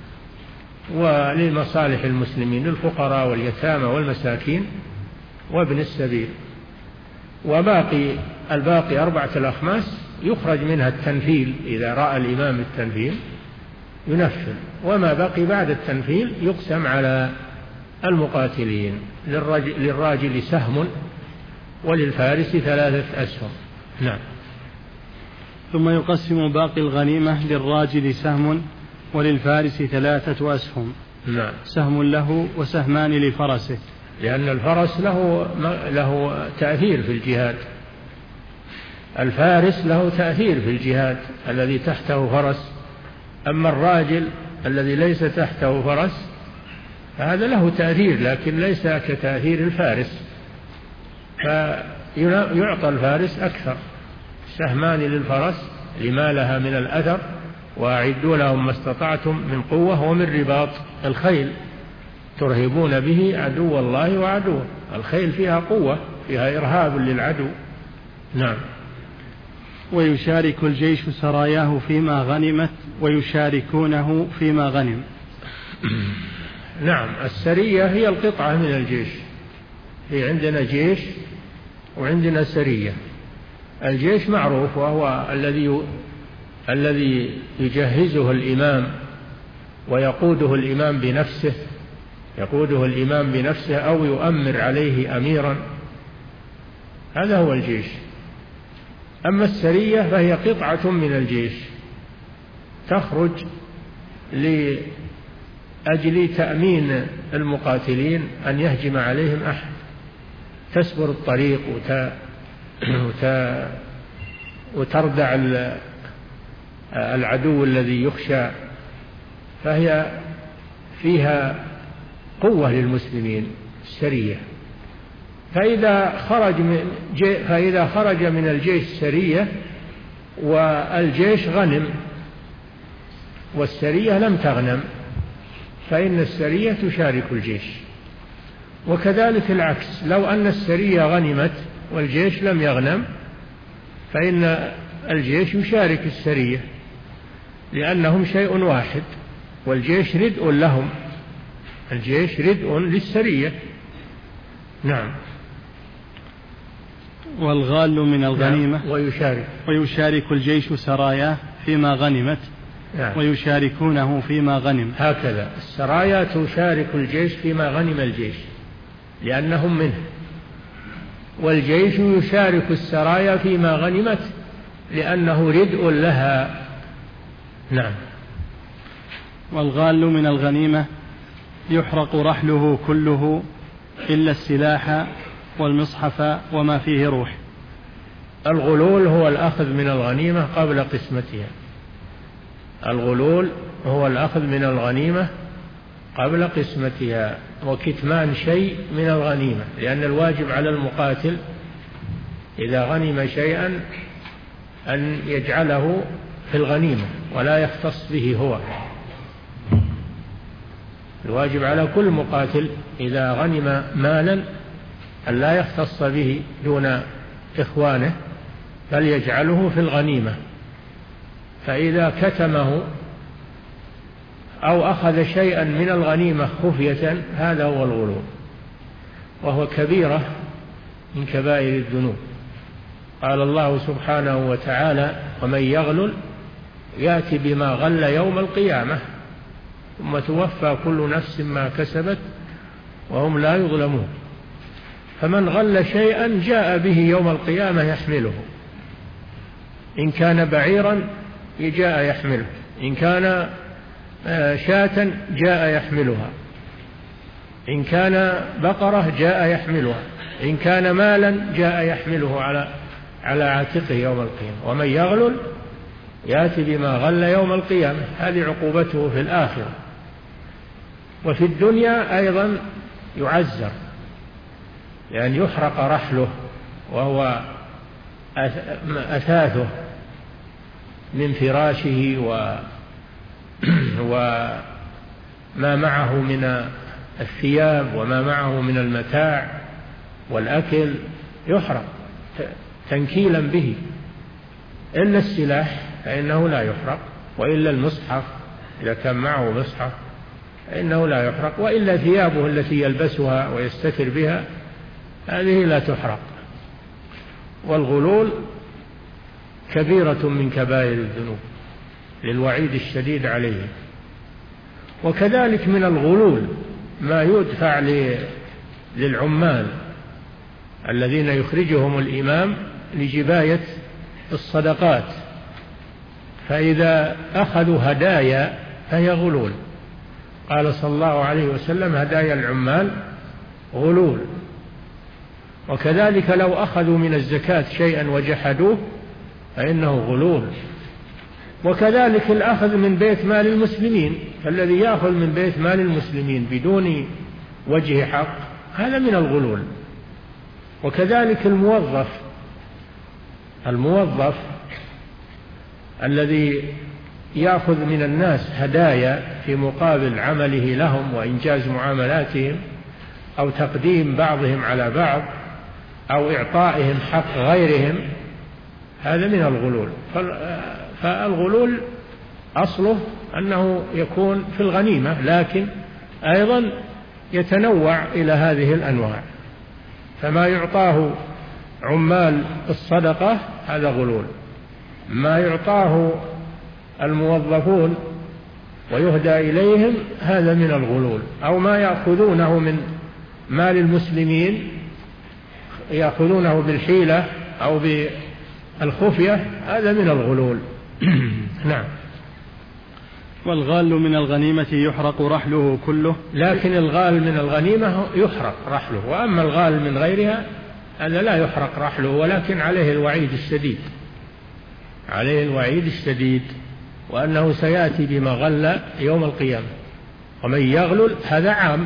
ولمصالح المسلمين للفقراء واليتامى والمساكين وابن السبيل. وباقي الباقي أربعة الأخماس يخرج منها التنفيل، إذا رأى الإمام التنفيل ينفل، وما بقي بعد التنفيل يقسم على المقاتلين. للراجل, للراجل سهم وللفارس ثلاثة أسهم. نعم. ثم يقسم باقي الغنيمة للراجل سهم وللفارس ثلاثة أسهم. نعم. سهم له وسهمان لفرسه، لأن الفرس له له تأثير في الجهاد. الفارس له تأثير في الجهاد الذي تحته فرس، أما الراجل الذي ليس تحته فرس فهذا له تأثير لكن ليس كتأثير الفارس، فيعطى الفارس أكثر. سهمان للفرس لما لها من الأثر، وأعدوا لهم ما استطعتم من قوة ومن رباط الخيل ترهبون به عدو الله وعدوه. الخيل فيها قوة، فيها إرهاب للعدو. نعم. ويشارك الجيش سراياه فيما غنمت ويشاركونه فيما غنم. نعم. السرية هي القطعة من الجيش. هي عندنا جيش وعندنا سرية. الجيش معروف، وهو الذي الذي يجهزه الإمام ويقوده الإمام بنفسه يقوده الإمام بنفسه أو يؤمر عليه أميرا، هذا هو الجيش. أما السرية فهي قطعة من الجيش تخرج لأجل تأمين المقاتلين أن يهجم عليهم أحد، تسبر الطريق وت... وت... وتردع العدو الذي يخشى، فهي فيها قوة للمسلمين السرية. فإذا خرج من جي... فإذا خرج من الجيش سرية والجيش غنم والسرية لم تغنم، فإن السرية تشارك الجيش. وكذلك العكس، لو أن السرية غنمت والجيش لم يغنم فإن الجيش يشارك السرية، لأنهم شيء واحد، والجيش ردء لهم، الجيش ردء للسرية. نعم. والغال من الغنيمة. نعم. ويشارك ويشارك الجيش سراياه فيما غنمت. نعم. ويشاركونه فيما غنم. هكذا السرايا تشارك الجيش فيما غنم الجيش لأنهم منه، والجيش يشارك السرايا فيما غنمت لأنه ردء لها. نعم. والغال من الغنيمة يحرق رحله كله إلا السلاح والمصحف وما فيه روح. الغلول هو الأخذ من الغنيمة قبل قسمتها. الغلول هو الأخذ من الغنيمة قبل قسمتها، وكتمان شيء من الغنيمة، لأن الواجب على المقاتل إذا غنم شيئا أن يجعله في الغنيمة ولا يختص به هو. الواجب على كل مقاتل إذا غنم مالا أن لا يختص به دون إخوانه بل يجعله في الغنيمة، فإذا كتمه أو أخذ شيئا من الغنيمة خفية هذا هو الغلول، وهو كبيرة من كبائر الذنوب. قال الله سبحانه وتعالى: ومن يغلل يأتي بما غل يوم القيامة ثم توفى كل نفس ما كسبت وهم لا يظلمون. فمن غل شيئا جاء به يوم القيامة يحمله، إن كان بعيرا جاء يحمله، إن كان شاة جاء يحملها، إن كان بقرة جاء يحملها، إن كان مالا جاء يحمله على على عاتقه يوم القيامة. ومن يغلل يأتي بما غل يوم القيامة، هذه عقوبته في الآخرة. وفي الدنيا أيضا يعزر، لأن يعني يحرق رحله وهو أثاثه من فراشه و وما معه من الثياب وما معه من المتاع والأكل يحرق تنكيلا به، إلا السلاح فإنه لا يحرق، وإلا المصحف إذا كان معه مصحف فإنه لا يحرق، وإلا ثيابه التي يلبسها ويستتر بها هذه لا تحرق. والغلول كبيرة من كبائر الذنوب للوعيد الشديد عليه. وكذلك من الغلول ما يدفع للعمال الذين يخرجهم الإمام لجباية الصدقات، فإذا أخذوا هدايا فهي غلول. قال صلى الله عليه وسلم: هدايا العمال غلول. وكذلك لو أخذوا من الزكاة شيئا وجحدوه فإنه غلول. وكذلك الأخذ من بيت مال المسلمين، فالذي يأخذ من بيت مال المسلمين بدون وجه حق هذا من الغلول. وكذلك الموظف الموظف الذي يأخذ من الناس هدايا في مقابل عمله لهم وإنجاز معاملاتهم أو تقديم بعضهم على بعض أو إعطائهم حق غيرهم، هذا من الغلول. فالغلول أصله أنه يكون في الغنيمة، لكن أيضا يتنوع إلى هذه الأنواع. فما يعطاه عمال الصدقة هذا غلول، ما يعطاه الموظفون ويهدى إليهم هذا من الغلول، أو ما يأخذونه من مال المسلمين يأخذونه بالحيلة أو بالخفية هذا من الغلول. نعم. والغال من الغنيمة يحرق رحله كله، لكن الغال من الغنيمة يحرق رحله، وأما الغال من غيرها هذا لا يحرق رحله، ولكن عليه الوعيد الشديد، عليه الوعيد الشديد، وأنه سيأتي بما غل يوم القيامة. ومن يغلل هذا عام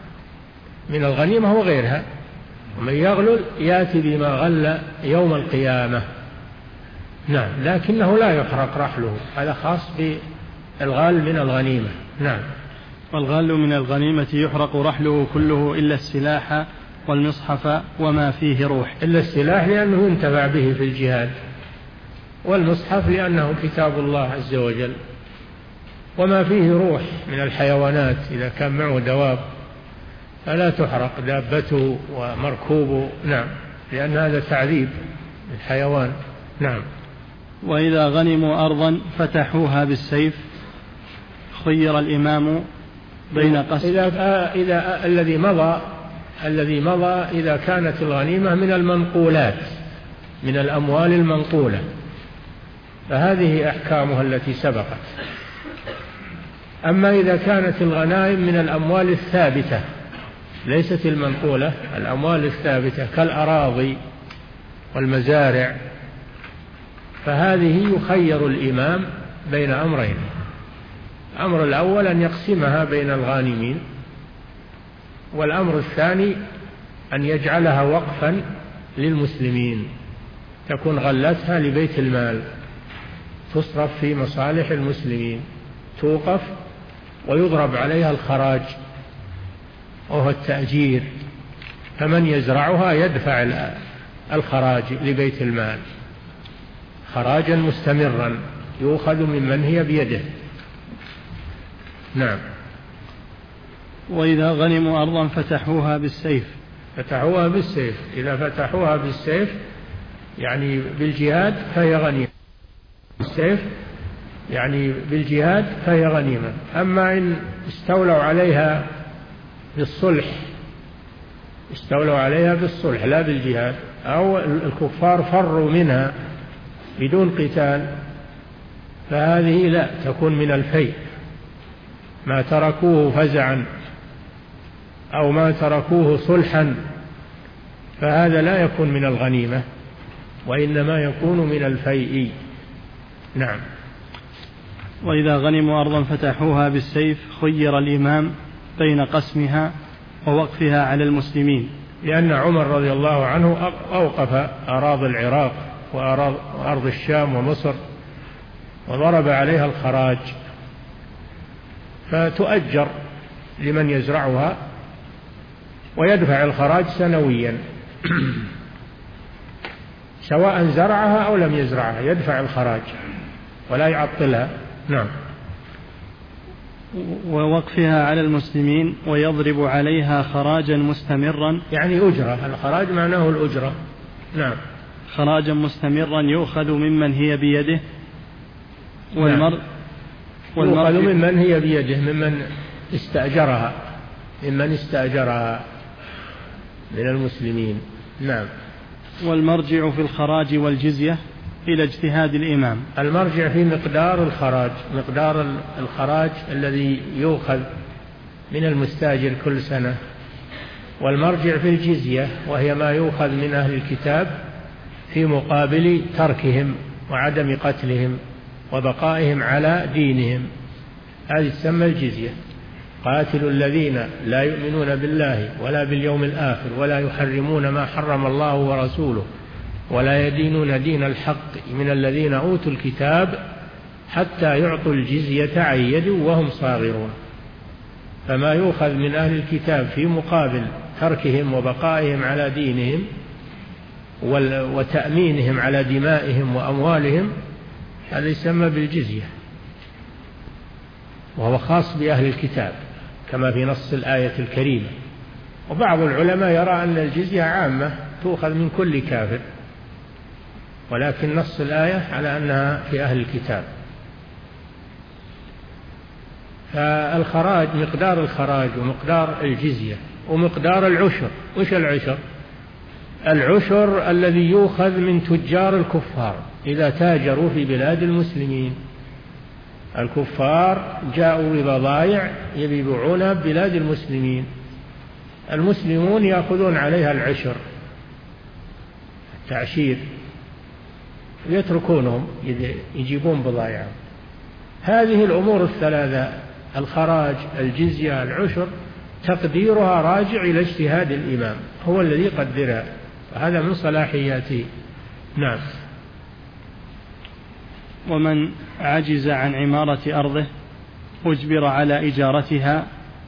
من الغنيمة وغيرها، ومن يغلل يأتي بما غل يوم القيامة. نعم، لكنه لا يحرق رحله، هذا خاص بالغال من الغنيمة. نعم. والغال من الغنيمة يحرق رحله كله إلا السلاح والمصحف وما فيه روح. إلا السلاح لأنه ينتفع به في الجهاد، والمصحف لأنه كتاب الله عز وجل، وما فيه روح من الحيوانات إذا كان معه دواب فلا تحرق دابته ومركوبه. نعم، لأن هذا تعذيب الحيوان. نعم. وإذا غنموا أرضا فتحوها بالسيف خير الإمام بين قسم. إذا, إذا الذي مضى الذي مضى إذا كانت الغنيمة من المنقولات، من الأموال المنقولة، فهذه أحكامها التي سبقت. أما إذا كانت الغنائم من الأموال الثابتة ليست المنقولة، الأموال الثابتة كالأراضي والمزارع، فهذه يخير الإمام بين أمرين: الأمر الأول أن يقسمها بين الغانمين، والأمر الثاني أن يجعلها وقفا للمسلمين، تكون غلتها لبيت المال تصرف في مصالح المسلمين، توقف ويضرب عليها الخراج وهو التأجير، فمن يزرعها يدفع الخراج لبيت المال خراجا مستمرا يؤخذ ممن هي بيده. نعم. وإذا غنموا أرضا فتحوها بالسيف. فتحوها بالسيف، إذا فتحوها بالسيف يعني بالجهاد فهي غنيمة، بالسيف يعني بالجهاد فهي غنيمة. أما إن استولوا عليها بالصلح، استولوا عليها بالصلح لا بالجهاد، أو الكفار فروا منها بدون قتال، فهذه لا تكون من الفيء، ما تركوه فزعا أو ما تركوه صلحا، فهذا لا يكون من الغنيمة، وإنما يكون من الفيء. نعم. وإذا غنموا أرضا فتحوها بالسيف خير الإمام بين قسمها ووقفها على المسلمين، لأن عمر رضي الله عنه أوقف أراضي العراق وأرض الشام ومصر وضرب عليها الخراج، فتؤجر لمن يزرعها ويدفع الخراج سنويا سواء زرعها أو لم يزرعها، يدفع الخراج ولا يعطلها. نعم. ووقفها على المسلمين ويضرب عليها خراجا مستمرا، يعني أجرة، الخراج معناه الأجرة. نعم. خراجا مستمرا يؤخذ ممن هي بيده، والمرء يؤخذ ممن هي بيده، ممن استأجرها، ممن استأجرها من المسلمين. نعم. والمرجع في الخراج والجزية إلى اجتهاد الإمام. المرجع في مقدار الخراج، مقدار الخراج الذي يؤخذ من المستأجر كل سنة، والمرجع في الجزية وهي ما يؤخذ من أهل الكتاب في مقابل تركهم وعدم قتلهم وبقائهم على دينهم، هذه تسمى الجزية. قاتلوا الذين لا يؤمنون بالله ولا باليوم الآخر ولا يحرمون ما حرم الله ورسوله ولا يدينون دين الحق من الذين أوتوا الكتاب حتى يعطوا الجزية عن يد وهم صاغرون. فما يؤخذ من أهل الكتاب في مقابل تركهم وبقائهم على دينهم وتأمينهم على دمائهم وأموالهم هذا يسمى بالجزية، وهو خاص بأهل الكتاب كما في نص الآية الكريمة. وبعض العلماء يرى أن الجزية عامة تؤخذ من كل كافر، ولكن نص الآية على أنها في أهل الكتاب. فالخراج مقدار الخراج ومقدار الجزية ومقدار العشر. وش العشر؟ العشر الذي يؤخذ من تجار الكفار إذا تاجروا في بلاد المسلمين. الكفار جاءوا ببضائع يبيعونها ببلاد المسلمين، المسلمون يأخذون عليها العشر التعشير ويتركونهم يجيبون بضائعهم. هذه الأمور الثلاثة الخراج الجزية العشر تقديرها راجع إلى اجتهاد الإمام، هو الذي يقدرها، وهذا من صلاحياته. نعم. ومن عجز عن عمارة أرضه أجبر على إجارتها.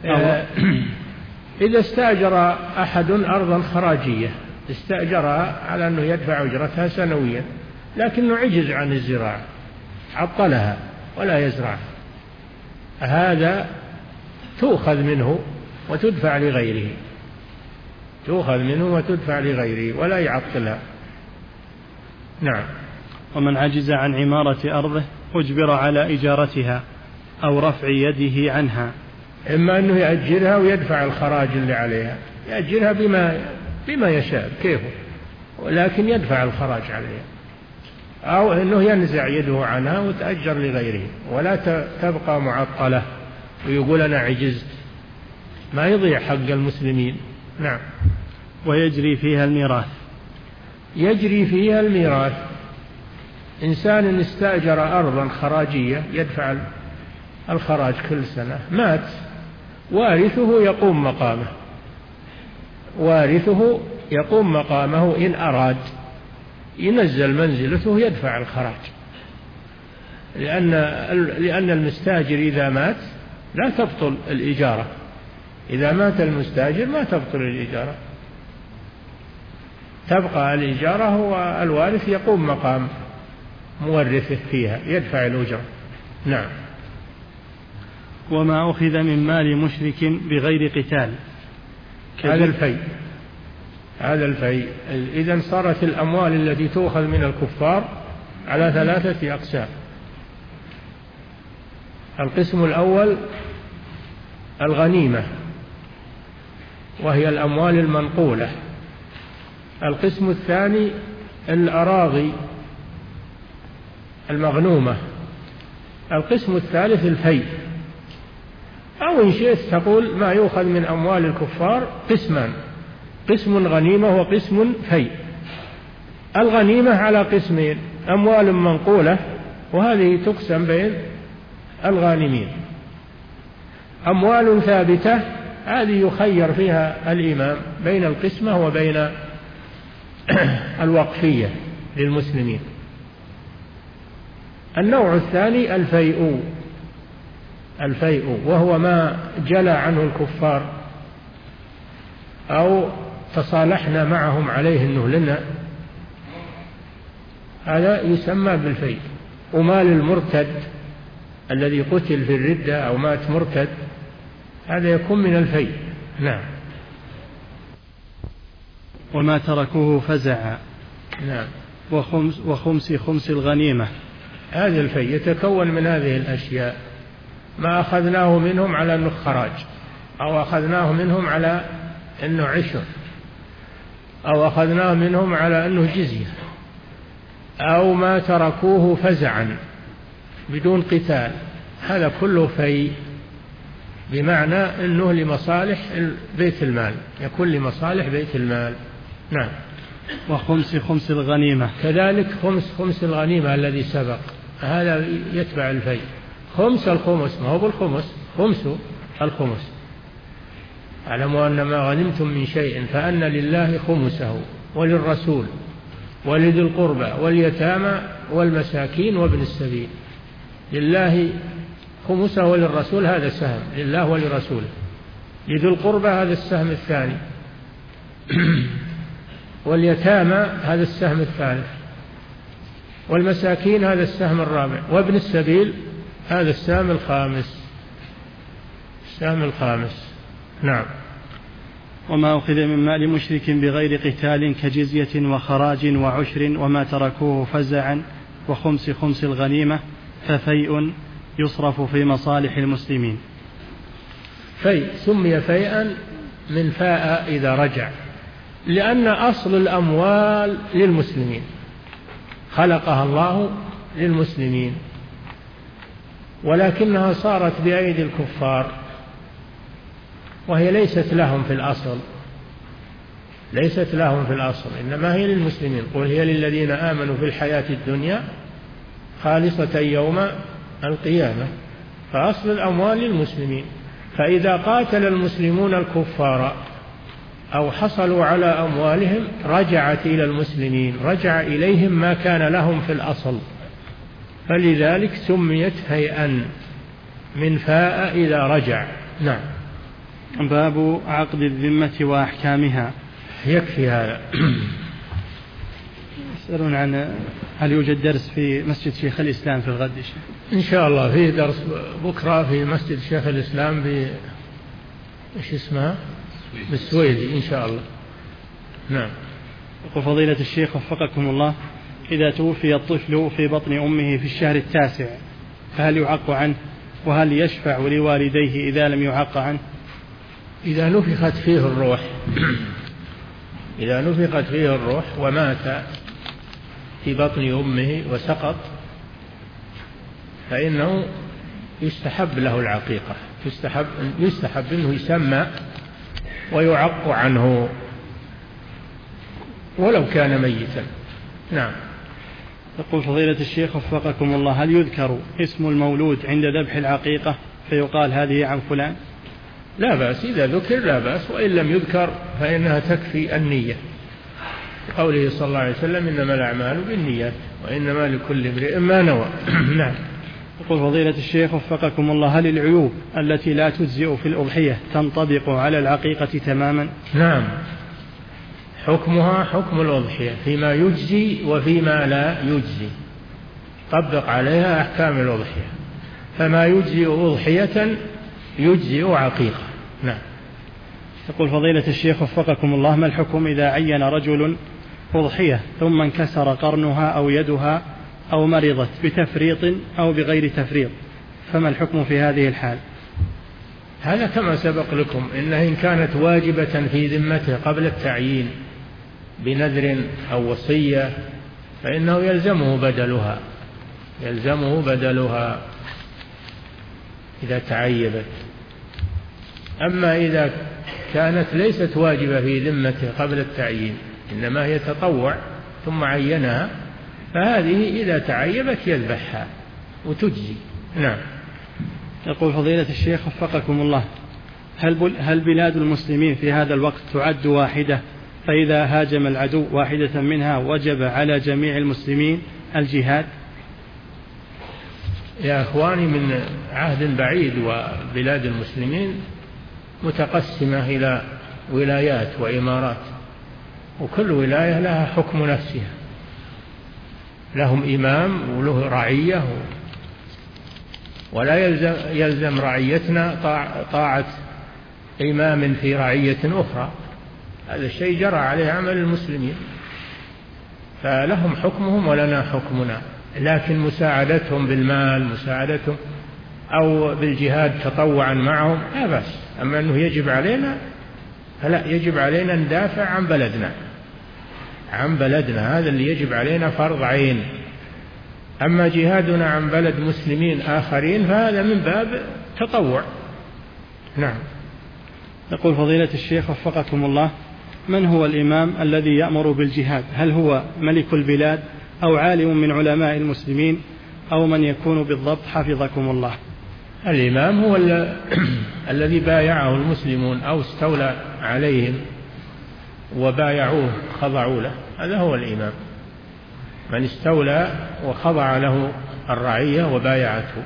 إذا استأجر أحد أرضا خراجية استأجرها على أنه يدفع أجرتها سنويا، لكنه عجز عن الزراعة عطلها ولا يزرع، هذا تؤخذ منه وتدفع لغيره، تؤخذ منه وتدفع لغيره ولا يعطلها. نعم. ومن عجز عن عمارة أرضه أجبر على إجارتها أو رفع يده عنها، إما أنه يأجرها ويدفع الخراج اللي عليها، يأجرها بما بما يشاء كيفه، ولكن يدفع الخراج عليها، أو أنه ينزع يده عنها وتأجر لغيره ولا تبقى معطلة ويقول أنا عجزت، ما يضيع حق المسلمين. نعم. ويجري فيها الميراث. يجري فيها الميراث. إنسان استأجر أرضا خراجية يدفع الخراج كل سنة، مات، وارثه يقوم مقامه، وارثه يقوم مقامه إن أراد ينزل منزلته يدفع الخراج، لأن لأن المستأجر إذا مات لا تبطل الإجارة، إذا مات المستأجر ما تبطل الإجارة، تبقى الإجارة، هو الوارث يقوم مقام مورثه فيها، يدفع الأجرة. نعم. وما أخذ من مال مشرك بغير قتال، هذا الفيء، هذا الفيء. إذن صارت الأموال التي تؤخذ من الكفار على ثلاثة أقسام. القسم الأول الغنيمة، وهي الأموال المنقولة. القسم الثاني الأراضي المغنومة. القسم الثالث الفيء، أو إن شئت تقول ما يؤخذ من أموال الكفار قسمان: قسم غنيمة وقسم فيء. الغنيمة على قسمين: أموال منقولة، وهذه تقسم بين الغانمين. أموال ثابتة، هذه يخير فيها الإمام بين القسمة وبين الوقفية للمسلمين. النوع الثاني الفيء، الفيء وهو ما جلى عنه الكفار أو تصالحنا معهم عليه أنه لنا، هذا يسمى بالفيء. ومال المرتد الذي قتل في الردة أو مات مرتد، هذا يكون من الفيء. نعم. وما تركوه فزعا. نعم. وخمس, وخمس خمس الغنيمة. هذا الفيء يتكون من هذه الأشياء: ما أخذناه منهم على أنه خراج، أو أخذناه منهم على أنه عشر، أو أخذناه منهم على أنه جزية، أو ما تركوه فزعا بدون قتال، هذا كله فيء، بمعنى أنه لمصالح بيت المال، يكون لمصالح بيت المال. نعم. وخمس خمس الغنيمة، كذلك خمس خمس الغنيمة الذي سبق، هذا يتبع الفيء. خمس الخمس، ما هو بالخمس، خمس الخمس: اعلموا أن ما غنمتم من شيء فأن لله خمسه وللرسول ولذي القربى واليتامى والمساكين وابن السبيل. لله خمسه وللرسول، هذا السهم لله ولرسوله. لذي القربى هذا السهم الثاني، واليتامى هذا السهم الثالث، والمساكين هذا السهم الرابع، وابن السبيل هذا السهم الخامس، السهم الخامس. نعم. وما أخذ من مال مشرك بغير قتال كجزية وخراج وعشر وما تركوه فزعا وخمس خمس الغنيمة ففيء يصرف في مصالح المسلمين. فيء سمي فيئا من فاء إذا رجع، لأن أصل الأموال للمسلمين، خلقها الله للمسلمين، ولكنها صارت بأيدي الكفار، وهي ليست لهم في الأصل، ليست لهم في الأصل، إنما هي للمسلمين. قل هي للذين آمنوا في الحياة الدنيا خالصة يوم القيامة. فأصل الأموال للمسلمين، فإذا قاتل المسلمون الكفار أو حصلوا على أموالهم رجعت إلى المسلمين، رجع إليهم ما كان لهم في الأصل، فلذلك سميت فيئا من فاء إذا رجع. نعم. باب عقد الذمة وأحكامها. يكفي هذا. يسألون عن هل يوجد درس في مسجد شيخ الإسلام في الغد؟ إن شاء الله في درس بكرة في مسجد شيخ الإسلام ب إيش اسمها؟ بالسويدي إن شاء الله. نعم. يقول فضيلة الشيخ وفقكم الله: إذا توفي الطفل في بطن أمه في الشهر التاسع فهل يعق عنه؟ وهل يشفع لوالديه إذا لم يعق عنه؟ إذا نفخت فيه الروح إذا نفخت فيه الروح ومات في بطن أمه وسقط، فإنه يستحب له العقيقة، يستحب, يستحب أنه يسمى ويعق عنه ولو كان ميتا. نعم. يقول فضيلة الشيخ وفقكم الله: هل يذكر اسم المولود عند ذبح العقيقة فيقال هذه عن فلان؟ لا بأس، إذا ذكر لا بأس، وإن لم يذكر فإنها تكفي النية، قوله صلى الله عليه وسلم: إنما الأعمال بالنيات وإنما لكل امرئ ما نوى. نعم. يقول فضيلة الشيخ وفقكم الله: هل العيوب التي لا تجزئ في الأضحية تنطبق على العقيقة تماما؟ نعم، حكمها حكم الأضحية فيما يجزي وفيما لا يجزي، طبق عليها أحكام الأضحية، فما يجزئ أضحية يجزئ عقيقة. نعم. يقول فضيلة الشيخ وفقكم الله: ما الحكم إذا عين رجل أضحية ثم انكسر قرنها أو يدها أو مرضت بتفريط أو بغير تفريط، فما الحكم في هذه الحال؟ هذا كما سبق لكم، إنه إن كانت واجبة في ذمته قبل التعيين بنذر أو وصية فإنه يلزمه بدلها، يلزمه بدلها إذا تعيبت. أما إذا كانت ليست واجبة في ذمته قبل التعيين إنما هي تطوع ثم عينها، فهذه إذا تعيبت يذبحها وتجزي. نعم. يقول فضيلة الشيخ وفقكم الله: هل هل بلاد المسلمين في هذا الوقت تعد واحدة، فإذا هاجم العدو واحدة منها وجب على جميع المسلمين الجهاد؟ يا أخواني، من عهد بعيد وبلاد المسلمين متقسمة إلى ولايات وإمارات، وكل ولاية لها حكم نفسها، لهم إمام وله رعية، ولا يلزم, يلزم رعيتنا طاعة إمام في رعية أخرى. هذا الشيء جرى عليه عمل المسلمين، فلهم حكمهم ولنا حكمنا، لكن مساعدتهم بالمال، مساعدتهم أو بالجهاد تطوعا معهم لا بأس. أما أنه يجب علينا فلا، يجب علينا ندافع عن بلدنا، عن بلدنا، هذا اللي يجب علينا فرض عين. أما جهادنا عن بلد مسلمين آخرين فهذا من باب تطوع. نعم. يقول فضيلة الشيخ وفقكم الله: من هو الإمام الذي يأمر بالجهاد؟ هل هو ملك البلاد أو عالم من علماء المسلمين أو من يكون بالضبط حفظكم الله؟ الإمام هو الذي بايعه المسلمون أو استولى عليهم وبايعوه خضعوا له، هذا هو الإمام، من استولى وخضع له الرعية وبايعته،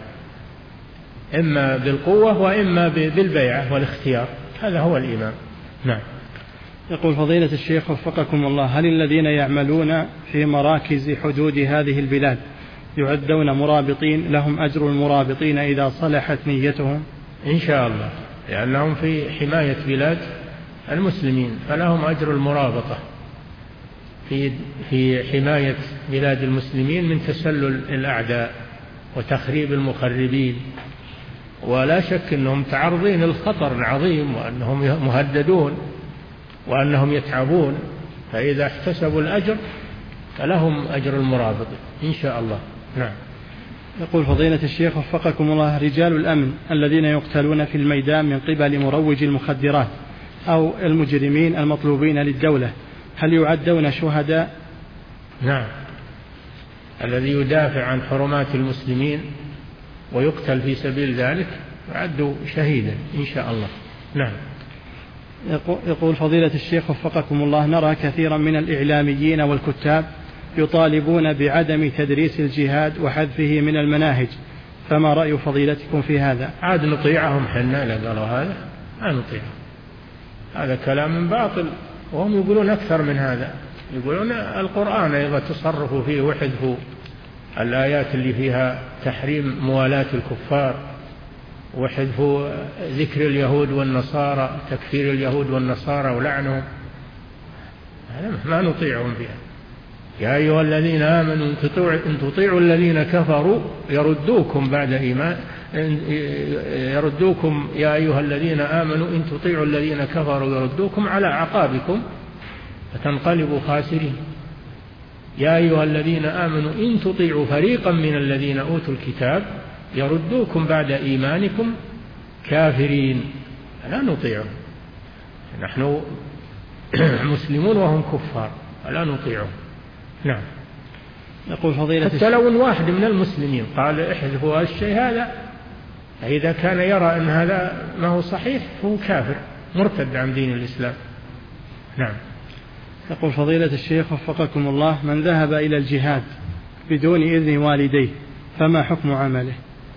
إما بالقوة وإما بالبيعة والاختيار، هذا هو الإمام. نعم. يقول فضيلة الشيخ وفقكم الله: هل الذين يعملون في مراكز حدود هذه البلاد يعدون مرابطين لهم أجر المرابطين إذا صلحت نيتهم؟ إن شاء الله، لأنهم في حماية بلاد المسلمين فلهم أجر المرابطة في في حماية بلاد المسلمين من تسلل الأعداء وتخريب المخربين، ولا شك أنهم تعرضين للخطر العظيم وأنهم مهددون وأنهم يتعبون، فإذا احتسبوا الأجر فلهم أجر المرابط إن شاء الله. نعم. يقول فضيلة الشيخ وفقكم الله: رجال الأمن الذين يقتلون في الميدان من قبل مروج المخدرات أو المجرمين المطلوبين للدولة، هل يعدون شهداء؟ نعم، الذي يدافع عن حرمات المسلمين ويقتل في سبيل ذلك يعد شهيدا إن شاء الله. نعم. يقول فضيلة الشيخ وفقكم الله: نرى كثيرا من الإعلاميين والكتاب يطالبون بعدم تدريس الجهاد وحذفه من المناهج، فما رأي فضيلتكم في هذا؟ عاد نطيعهم حنا لا قالوا هذا، ما نطيعهم، هذا كلام باطل، وهم يقولون أكثر من هذا، يقولون القرآن أيضا تصرفوا فيه وحذفوا الآيات اللي فيها تحريم موالاة الكفار وحذفوا ذكر اليهود والنصارى، تكفير اليهود والنصارى ولعنهم، هذا ما نطيعهم فيها. يا أيها الذين آمنوا إن تطيعوا الذين كفروا يردوكم بعد إيمان يردوكم يا أيها الذين آمنوا إن تطيعوا الذين كفروا يردوكم على أعقابكم فتنقلبوا خاسرين. يا أيها الذين آمنوا إن تطيعوا فريقا من الذين أوتوا الكتاب يردوكم بعد إيمانكم كافرين، لا نطيعهم، نحن مسلمون وهم كفار ولا نطيعهم. نعم. يقول فضيلة حتى لو واحد من المسلمين قال احذفوا هذا الشيء هذا، إذا كان يرى أن هذا ما هو صحيح فهو كافر مرتد عن دين الإسلام. نعم. يقول فضيلة الشيخ وفقكم الله: من ذهب إلى الجهاد بدون إذن والديه فما حكم عمله؟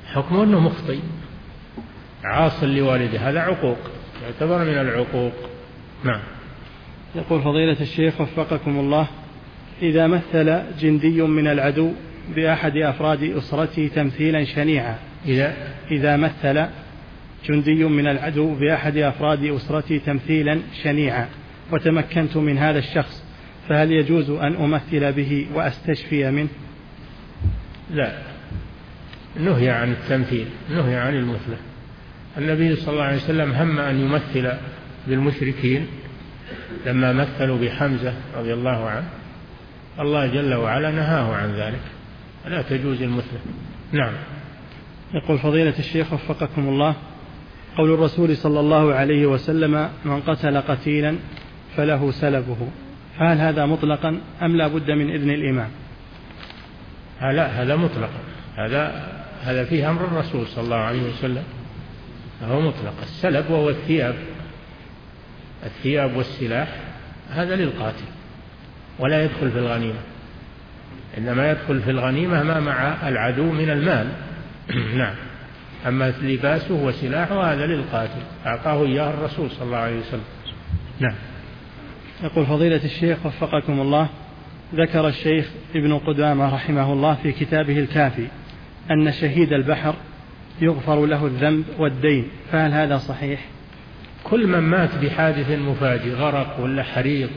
حكمه أنه مخطئ عاص لوالده، هذا عقوق، يعتبر من العقوق. نعم. يقول فضيلة الشيخ وفقكم الله: إذا مثل جندي من العدو بأحد أفراد أسرته تمثيلا شنيعا إذا إذا مثل جندي من العدو بأحد أفراد أسرتي تمثيلا شنيعا وتمكنت من هذا الشخص، فهل يجوز أن أمثل به وأستشفي منه؟ لا، نهي عن التمثيل، نهي عن المثلة. النبي صلى الله عليه وسلم هم أن يمثل بالمشركين لما مثلوا بحمزة رضي الله عنه، الله جل وعلا نهاه عن ذلك، لا تجوز المثلة. نعم. يقول فضيلة الشيخ وفقكم الله: قول الرسول صلى الله عليه وسلم: من قتل قتيلا فله سلبه، فهل هذا مطلقا أم لا بد من إذن الإمام؟ لا، هذا مطلقا، هذا هذا فيه أمر الرسول صلى الله عليه وسلم، هو مطلق. السلب وهو الثياب، الثياب والسلاح، هذا للقاتل ولا يدخل في الغنيمة، إنما يدخل في الغنيمة ما مع العدو من المال. نعم. أما لباسه وسلاحه هذا للقاتل، أعطاه إياه الرسول صلى الله عليه وسلم. نعم. يقول فضيلة الشيخ وفقكم الله: ذكر الشيخ ابن قدامة رحمه الله في كتابه الكافي أن شهيد البحر يغفر له الذنب والدين، فهل هذا صحيح؟ كل من مات بحادث مفاجئ، غرق ولا حريق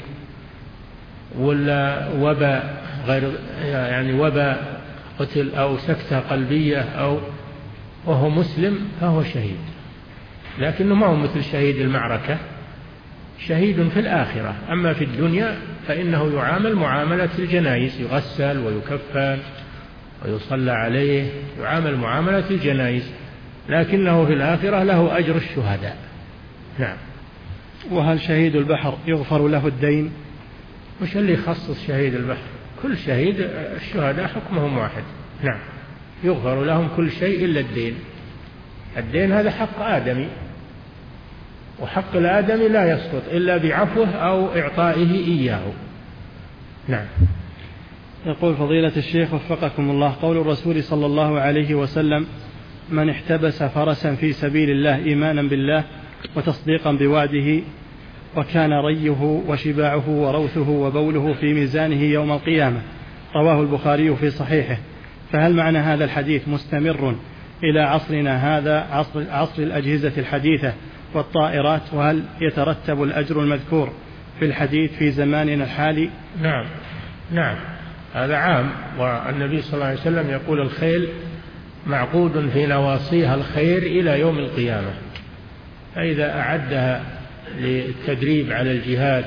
ولا وباء غير يعني وباء قتل أو سكتة قلبية أو وهو مسلم فهو شهيد، لكنه ما هو مثل شهيد المعركة، شهيد في الآخرة. أما في الدنيا فإنه يعامل معاملة الجنائز، يغسل ويكفن ويصلى عليه، يعامل معاملة الجنائز، لكنه في الآخرة له أجر الشهداء. نعم. وهل شهيد البحر يغفر له الدين؟ وش اللي يخصص شهيد البحر؟ كل شهيد الشهداء حكمهم واحد. نعم. يغفر لهم كل شيء إلا الدين. الدين هذا حق آدمي، وحق الآدمي لا يسقط إلا بعفوه أو إعطائه إياه. نعم. يقول فضيلة الشيخ وفقكم الله: قول الرسول صلى الله عليه وسلم: من احتبس فرسا في سبيل الله إيمانا بالله وتصديقا بوعده وكان ريه وشباعه وروثه وبوله في ميزانه يوم القيامة، رواه البخاري في صحيحه، فهل معنى هذا الحديث مستمر إلى عصرنا هذا، عصر, عصر الأجهزة الحديثة والطائرات، وهل يترتب الأجر المذكور في الحديث في زماننا الحالي؟ نعم نعم هذا عام، والنبي صلى الله عليه وسلم يقول: الخيل معقود في نواصيها الخير إلى يوم القيامة، فإذا أعدها للتدريب على الجهاد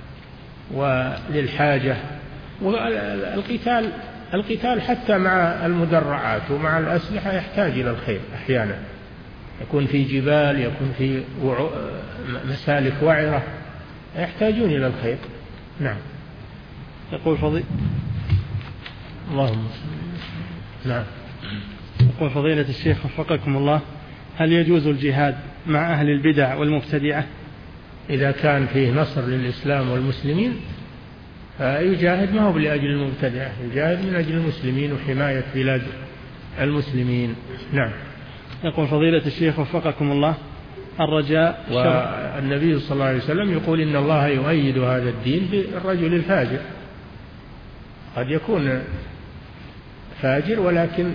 وللحاجة والقتال، القتال حتى مع المدرعات ومع الأسلحة يحتاج إلى الخيل أحيانا، يكون في جبال، يكون في مسالك وعرة، يحتاجون إلى الخيل. نعم. يقول فضيلة اللهم نعم. يقول فضيلة الشيخ وفقكم الله: هل يجوز الجهاد مع أهل البدع والمبتدعة؟ إذا كان فيه نصر للإسلام والمسلمين فيجاهد، ما هو لأجل المبتدعة، يجاهد من أجل المسلمين وحماية بلاد المسلمين. نعم. يقول فضيلة الشيخ وفقكم الله: الرجاء، والنبي صلى الله عليه وسلم يقول: إن الله يؤيد هذا الدين بالرجل الفاجر، قد يكون فاجر ولكن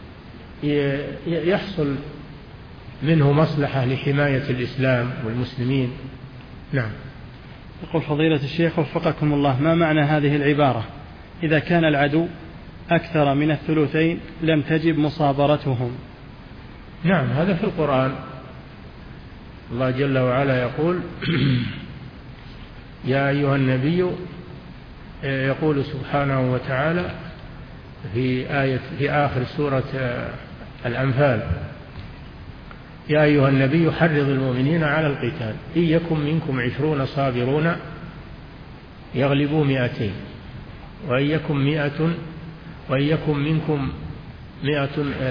يحصل منه مصلحة لحماية الإسلام والمسلمين. نعم. يقول فضيلة الشيخ وفقكم الله: ما معنى هذه العبارة: إذا كان العدو أكثر من الثلثين لم تجب مصابرتهم؟ نعم، هذا في القرآن، الله جل وعلا يقول: يا أيها النبي، يقول سبحانه وتعالى في آية في آخر سورة الأنفال: يا أيها النبي حرض المؤمنين على القتال إن يكن منكم عشرون صابرون يغلبوا مئتين وإن يكن مئة وإن يكن منكم مئة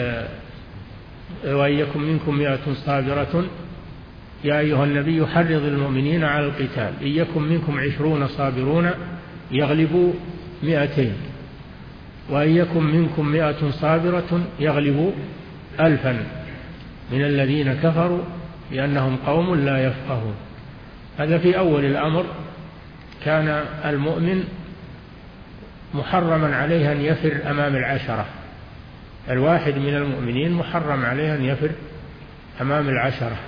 وإن يكن منكم مئة صابرة يا أيها النبي حرض المؤمنين على القتال إن يكن منكم عشرون صابرون يغلبوا مئتين وإن يكن منكم مئة صابرة يغلبوا ألفا من الذين كفروا لأنهم قوم لا يفقهون. هذا في أول الأمر. كان المؤمن محرما عليه أن يفر أمام العشرة، الواحد من المؤمنين محرم عليه أن يفر أمام العشرة.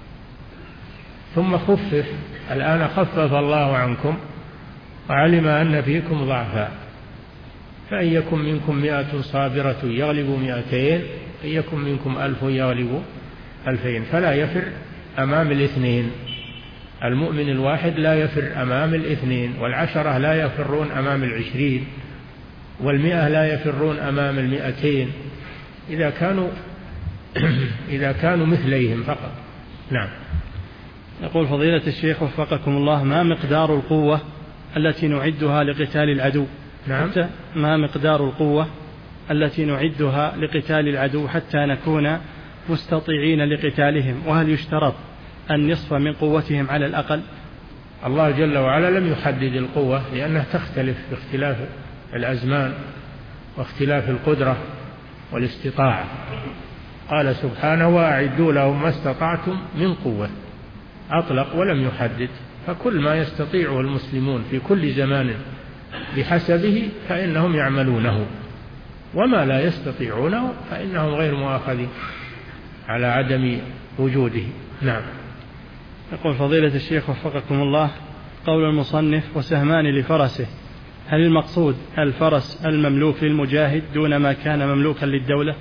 ثم خفف، الآن خفف الله عنكم وعلم أن فيكم ضعفا، فإن يكن منكم مئة صابرة يغلب مئتين، إن يكن منكم ألف يغلب ألفين، فلا يفر أمام الاثنين. المؤمن الواحد لا يفر أمام الاثنين، والعشرة لا يفرون أمام العشرين، والمئة لا يفرون أمام المئتين إذا كانوا إذا كانوا مثليهم فقط. نعم. يقول فضيلة الشيخ وفقكم الله: ما مقدار القوة التي نعدها لقتال العدو؟ نعم. حتى ما مقدار القوة التي نعدها لقتال العدو حتى نكون مستطيعين لقتالهم؟ وهل يشترط النصف من قوتهم على الأقل؟ الله جل وعلا لم يحدد القوة لأنها تختلف باختلاف الأزمان واختلاف القدرة والاستطاعة. قال سبحانه: وأعدوا لهم ما استطعتم من قوة. أطلق ولم يحدد، فكل ما يستطيعه المسلمون في كل زمان بحسبه فإنهم يعملونه، وما لا يستطيعونه فإنهم غير مؤاخذين على عدم وجوده. نعم. يقول فضيلة الشيخ وفقكم الله: قول المصنف: وسهمان لفرسه، هل المقصود الفرس المملوك للمجاهد دون ما كان مملوكا للدولة؟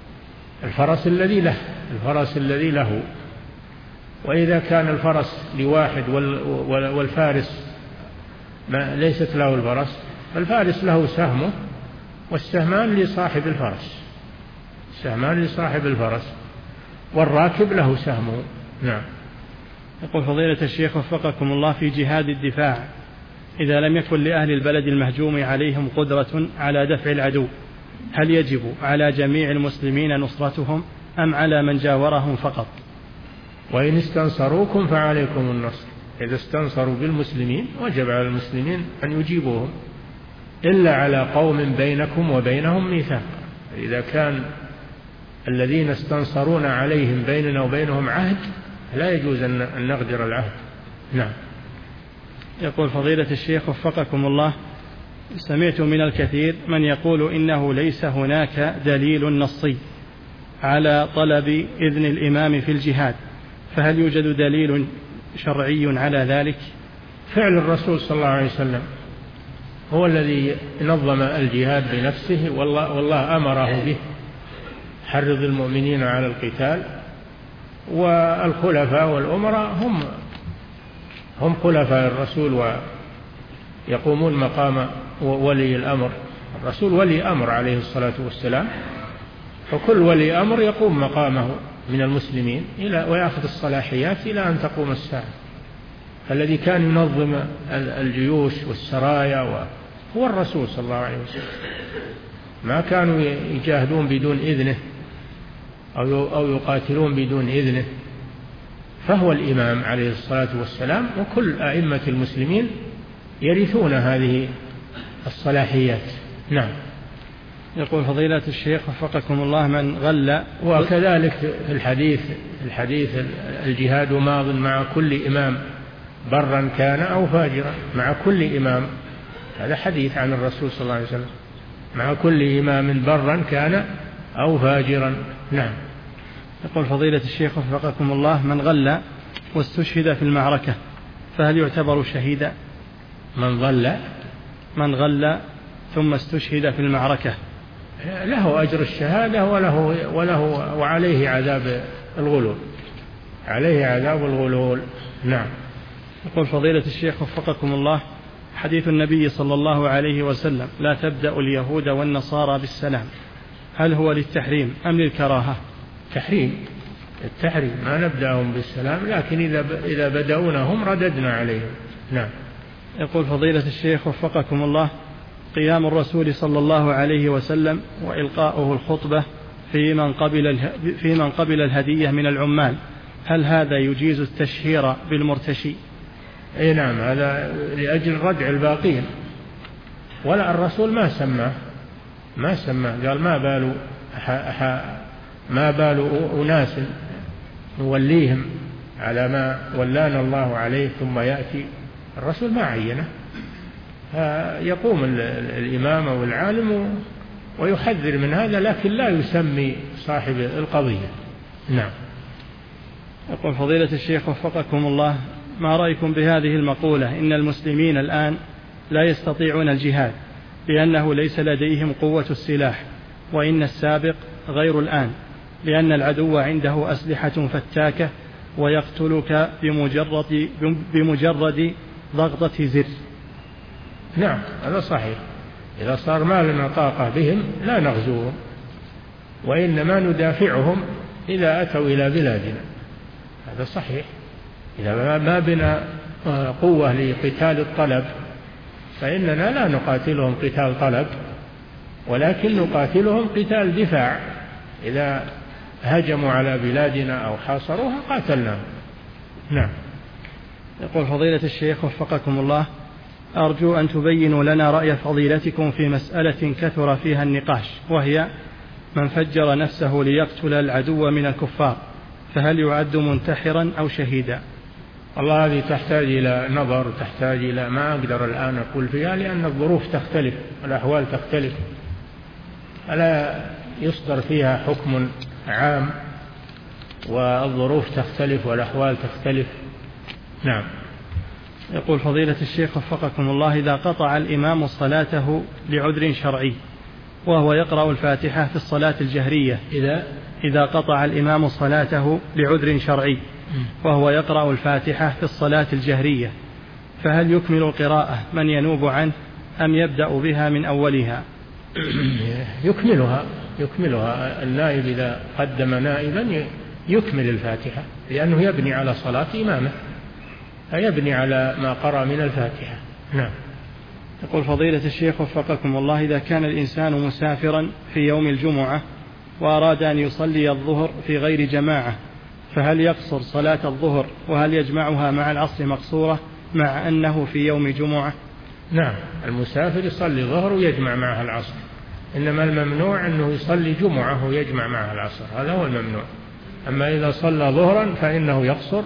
الفرس الذي له، الفرس الذي له. وإذا كان الفرس لواحد والفارس ما ليست له الفرس، فالفارس له سهمه والسهمان لصاحب الفرس، السهمان لصاحب الفرس، والراكب له سهمه. نعم. يقول فضيلة الشيخ وفقكم الله: في جهاد الدفاع إذا لم يكن لأهل البلد المهجوم عليهم قدرة على دفع العدو، هل يجب على جميع المسلمين نصرتهم أم على من جاورهم فقط؟ وإن استنصروكم فعليكم النصر. إذا استنصروا بالمسلمين وجب على المسلمين أن يجيبوهم، إلا على قوم بينكم وبينهم ميثاق. إذا كان الذين استنصرون عليهم بيننا وبينهم عهد لا يجوز أن نغدر العهد. نعم. يقول فضيلة الشيخ وفقكم الله: سمعت من الكثير من يقول إنه ليس هناك دليل نصي على طلب إذن الإمام في الجهاد، فهل يوجد دليل شرعي على ذلك؟ فعل الرسول صلى الله عليه وسلم هو الذي نظم الجهاد بنفسه، والله, والله أمره به، حرض المؤمنين على القتال. والخلفاء والأمراء هم هم خلفاء الرسول ويقومون مقام ولي الأمر. الرسول ولي أمر عليه الصلاة والسلام، فكل ولي أمر يقوم مقامه من المسلمين إلى ويأخذ الصلاحيات إلى أن تقوم الساعة. الذي كان ينظم الجيوش والسرايا هو الرسول صلى الله عليه وسلم، ما كانوا يجاهدون بدون إذنه أو يقاتلون بدون إذنه، فهو الإمام عليه الصلاة والسلام. وكل أئمة المسلمين يرثون هذه الصلاحيات. نعم. يقول فضيلة الشيخ وفقكم الله: من غل. وكذلك في الحديث الحديث الجهاد ماض مع كل إمام برا كان أو فاجرا، مع كل إمام، هذا حديث عن الرسول صلى الله عليه وسلم، مع كل إمام برا كان أو فاجرا. نعم. يقول فضيلة الشيخ وفقكم الله: من غل واستشهد في المعركة فهل يعتبر شهيدا؟ من غل من غل ثم استشهد في المعركة له أجر الشهادة وله, وله وعليه عذاب الغلول، عليه عذاب الغلول. نعم. يقول فضيلة الشيخ وفقكم الله: حديث النبي صلى الله عليه وسلم: لا تبدأ اليهود والنصارى بالسلام، هل هو للتحريم أم للكراهة؟ تحريم، التحريم، ما نبدأهم بالسلام، لكن إذا إذا بدأونا هم رددنا عليهم. نعم. يقول فضيلة الشيخ وفقكم الله: قيام الرسول صلى الله عليه وسلم وإلقاؤه الخطبة في من قبل في من قبل الهدية من العمال، هل هذا يجيز التشهير بالمرتشي؟ أي نعم، هذا لأجل ردع الباقين، ولا الرسول ما سماه ما سماه قال ما بال ما بال أناس نوليهم على ما ولانا الله عليه ثم يأتي الرسول ما عينه. يقوم الإمام أو العالم ويحذر من هذا، لكن لا يسمي صاحب القضية. نعم. يقول فضيلة الشيخ وفقكم الله، ما رأيكم بهذه المقولة إن المسلمين الآن لا يستطيعون الجهاد لأنه ليس لديهم قوة السلاح، وإن السابق غير الآن لأن العدو عنده أسلحة فتاكة ويقتلك بمجرد, بمجرد ضغطة زر؟ نعم هذا صحيح. إذا صار ما لنا طاقة بهم لا نغزوهم، وإنما ندافعهم إذا أتوا إلى بلادنا. هذا صحيح. إذا ما بنا قوة لقتال الطلب فإننا لا نقاتلهم قتال طلب، ولكن نقاتلهم قتال دفاع. إذا هجموا على بلادنا أو حاصروها قاتلناهم. نعم. يقول فضيلة الشيخ وفقكم الله، أرجو أن تبينوا لنا رأي فضيلتكم في مسألة كثر فيها النقاش، وهي من فجر نفسه ليقتل العدو من الكفار فهل يعد منتحرا أو شهيدا؟ والله هذه تحتاج إلى نظر، تحتاج إلى ما أقدر الآن أقول فيها، لأن الظروف تختلف والأحوال تختلف، ألا يصدر فيها حكم عام والظروف تختلف والأحوال تختلف. نعم. يقول فضيلة الشيخ وفقكم الله، إذا قطع الإمام صلاته لعذر شرعي وهو يقرأ الفاتحة في الصلاة الجهرية، إذا إذا قطع الإمام صلاته لعذر شرعي وهو يقرأ الفاتحة في الصلاة الجهرية فهل يكمل القراءة من ينوب عنه أم يبدأ بها من أولها؟ يكملها يكملها النائب إذا قدم نائبا يكمل الفاتحة، لأنه يبني على صلاة إمامه، فيبني على ما قرأ من الفاتحة. نعم. يقول فضيلة الشيخ وفقكم الله، إذا كان الإنسان مسافرا في يوم الجمعة وأراد أن يصلي الظهر في غير جماعة فهل يقصر صلاة الظهر وهل يجمعها مع العصر مقصورة مع أنه في يوم جمعة؟ نعم، المسافر يصلي الظهر ويجمع معها العصر، إنما الممنوع أنه يصلي جمعة ويجمع معها العصر، هذا هو الممنوع. أما إذا صلى ظهرا فإنه يقصر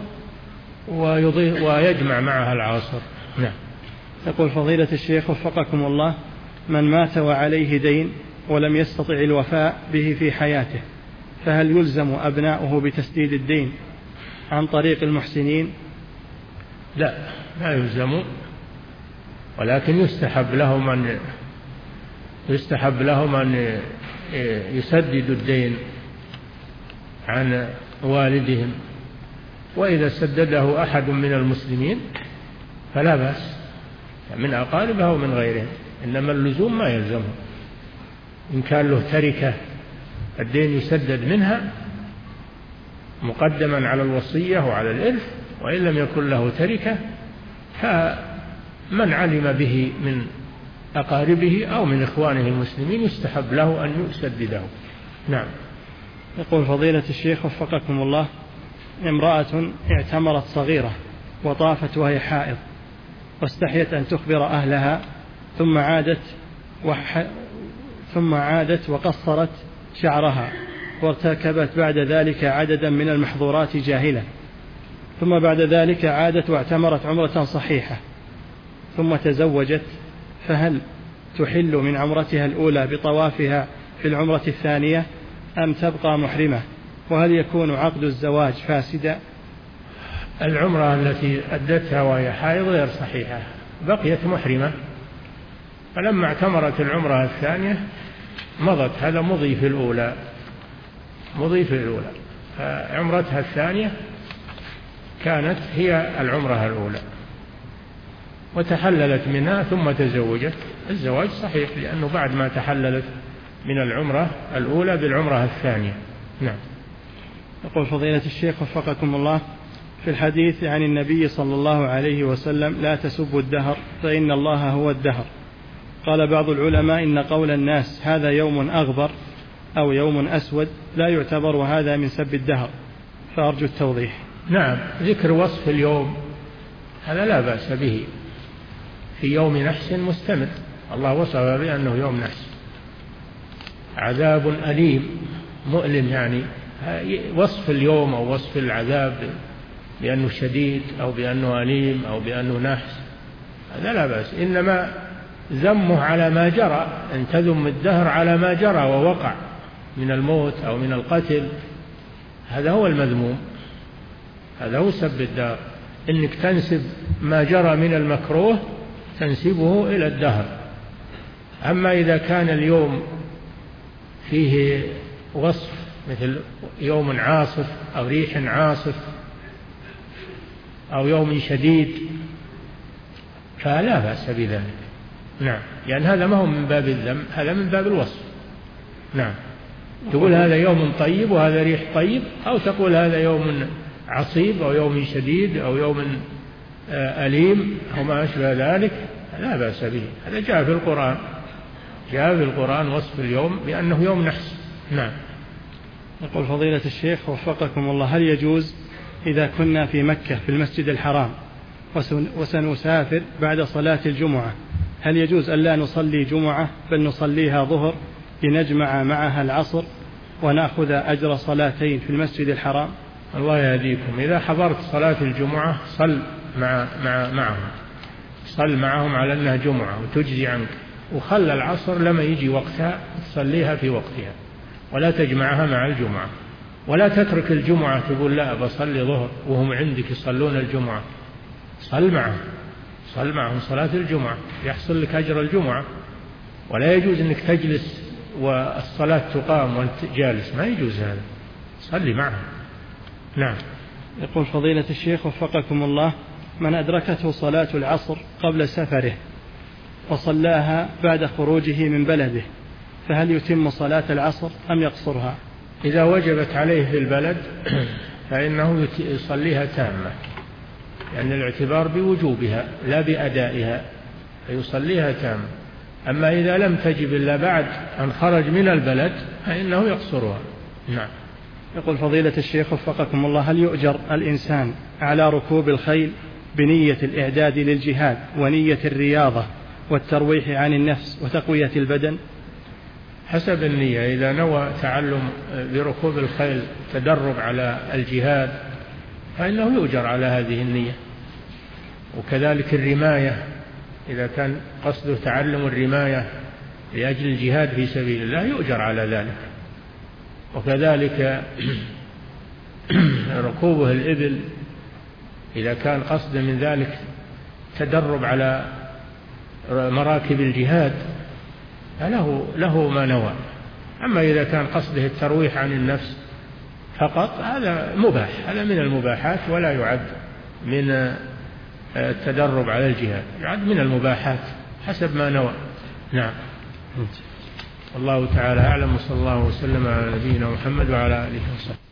ويجمع معها العصر. نعم. يقول فضيلة الشيخ وفقكم الله، من مات وعليه دين ولم يستطع الوفاء به في حياته فهل يلزم أبناؤه بتسديد الدين عن طريق المحسنين؟ لا، لا يلزم، ولكن يستحب لهم أن يستحب لهم أن يسددوا الدين عن والدهم، وإذا سدده أحد من المسلمين فلا بأس، من أقاربه أو من غيرهم، إنما اللزوم ما يلزمه. إن كان له تركة الدين يسدد منها مقدما على الوصية وعلى الإرث، وإن لم يكن له تركة فمن علم به من أقاربه أو من إخوانه المسلمين يستحب له أن يسدده. نعم. يقول فضيلة الشيخ وفقكم الله، امرأة اعتمرت صغيرة وطافت وهي حائض واستحيت أن تخبر أهلها ثم عادت وح... ثم عادت وقصرت شعرها وارتكبت بعد ذلك عددا من المحظورات جاهلة، ثم بعد ذلك عادت واعتمرت عمرة صحيحة ثم تزوجت، فهل تحل من عمرتها الأولى بطوافها في العمرة الثانية أم تبقى محرمة؟ وهل يكون عقد الزواج فاسدا؟ العمرة التي أدتها وهي حائض غير صحيحة، بقيت محرمة، فلما اعتمرت العمرة الثانية مضت، هذا مضي في الأولى مضي في الأولى فعمرتها الثانية كانت هي العمرة الأولى وتحللت منها ثم تزوجت. الزواج صحيح لأنه بعد ما تحللت من العمرة الأولى بالعمرة الثانية. نعم. يقول فضيلة الشيخ وفقكم الله، في الحديث عن النبي صلى الله عليه وسلم لا تسبوا الدهر فإن الله هو الدهر، قال بعض العلماء إن قول الناس هذا يوم أغبر أو يوم أسود لا يعتبر هذا من سب الدهر، فأرجو التوضيح. نعم، ذكر وصف اليوم هذا لا بأس به، في يوم نحس مستمر، الله وصف بأنه يوم نحس، عذاب أليم مؤلم يعني وصف اليوم أو وصف العذاب بأنه شديد أو بأنه أليم أو بأنه نحس هذا لا بأس، إنما ذمه على ما جرى، أن تذم الدهر على ما جرى ووقع من الموت أو من القتل، هذا هو المذموم، هذا هو سب الدهر، إنك تنسب ما جرى من المكروه تنسبه إلى الدهر. أما إذا كان اليوم فيه وصف مثل يوم عاصف أو ريح عاصف أو يوم شديد فلا بأس بذلك. نعم، يعني هذا ما هو من باب الذم، هذا من باب الوصف. نعم، تقول هذا يوم طيب وهذا ريح طيب، أو تقول هذا يوم عصيب أو يوم شديد أو يوم أليم أو ما أشبه ذلك، لا بأس به، هذا جاء في القرآن، جاء في القرآن وصف اليوم بأنه يوم نحس. نعم. يقول فضيلة الشيخ وفقكم الله، هل يجوز إذا كنا في مكة في المسجد الحرام وسنسافر بعد صلاة الجمعة، هل يجوز أن لا نصلي جمعة بل نصليها ظهر لنجمع معها العصر ونأخذ أجر صلاتين في المسجد الحرام؟ الله يهديكم، إذا حضرت صلاة الجمعة صل مع مع معهم، صل معهم على أنها جمعة وتجزي عنك، وخلى العصر لما يجي وقتها تصليها في وقتها ولا تجمعها مع الجمعة، ولا تترك الجمعة تقول لا بصلي ظهر وهم عندك يصلون الجمعة، صل معهم، صل معهم صلاة الجمعة يحصل لك أجر الجمعة. ولا يجوز أنك تجلس والصلاة تقام وأنت جالس، ما يجوز هذا، صلي معهم. نعم. يقول فضيلة الشيخ وفقكم الله، من أدركته صلاة العصر قبل سفره وصلاها بعد خروجه من بلده فهل يتم صلاة العصر أم يقصرها؟ إذا وجبت عليه في البلد فإنه يصليها تامة، يعني الاعتبار بوجوبها لا بأدائها، فيصليها تامة. أما إذا لم تجب إلا بعد أن خرج من البلد فإنه يقصرها. نعم. يقول فضيلة الشيخ وفقكم الله، هل يؤجر الإنسان على ركوب الخيل بنية الإعداد للجهاد ونية الرياضة والترويح عن النفس وتقوية البدن؟ حسب النية، إذا نوى تعلم بركوب الخيل تدرب على الجهاد فإنه يؤجر على هذه النية. وكذلك الرماية، إذا كان قصده تعلم الرماية لأجل الجهاد في سبيل الله يؤجر على ذلك. وكذلك ركوبه الإبل إذا كان قصده من ذلك تدرب على مراكب الجهاد فله له ما نوى. أما إذا كان قصده الترويح عن النفس فقط هذا مباح، هذا من المباحات ولا يعد من التدرب على الجهاد، يعد من المباحات حسب ما نوى. نعم. الله تعالى أعلم، وصلى الله وسلم على نبينا محمد وعلى آله وصحبه.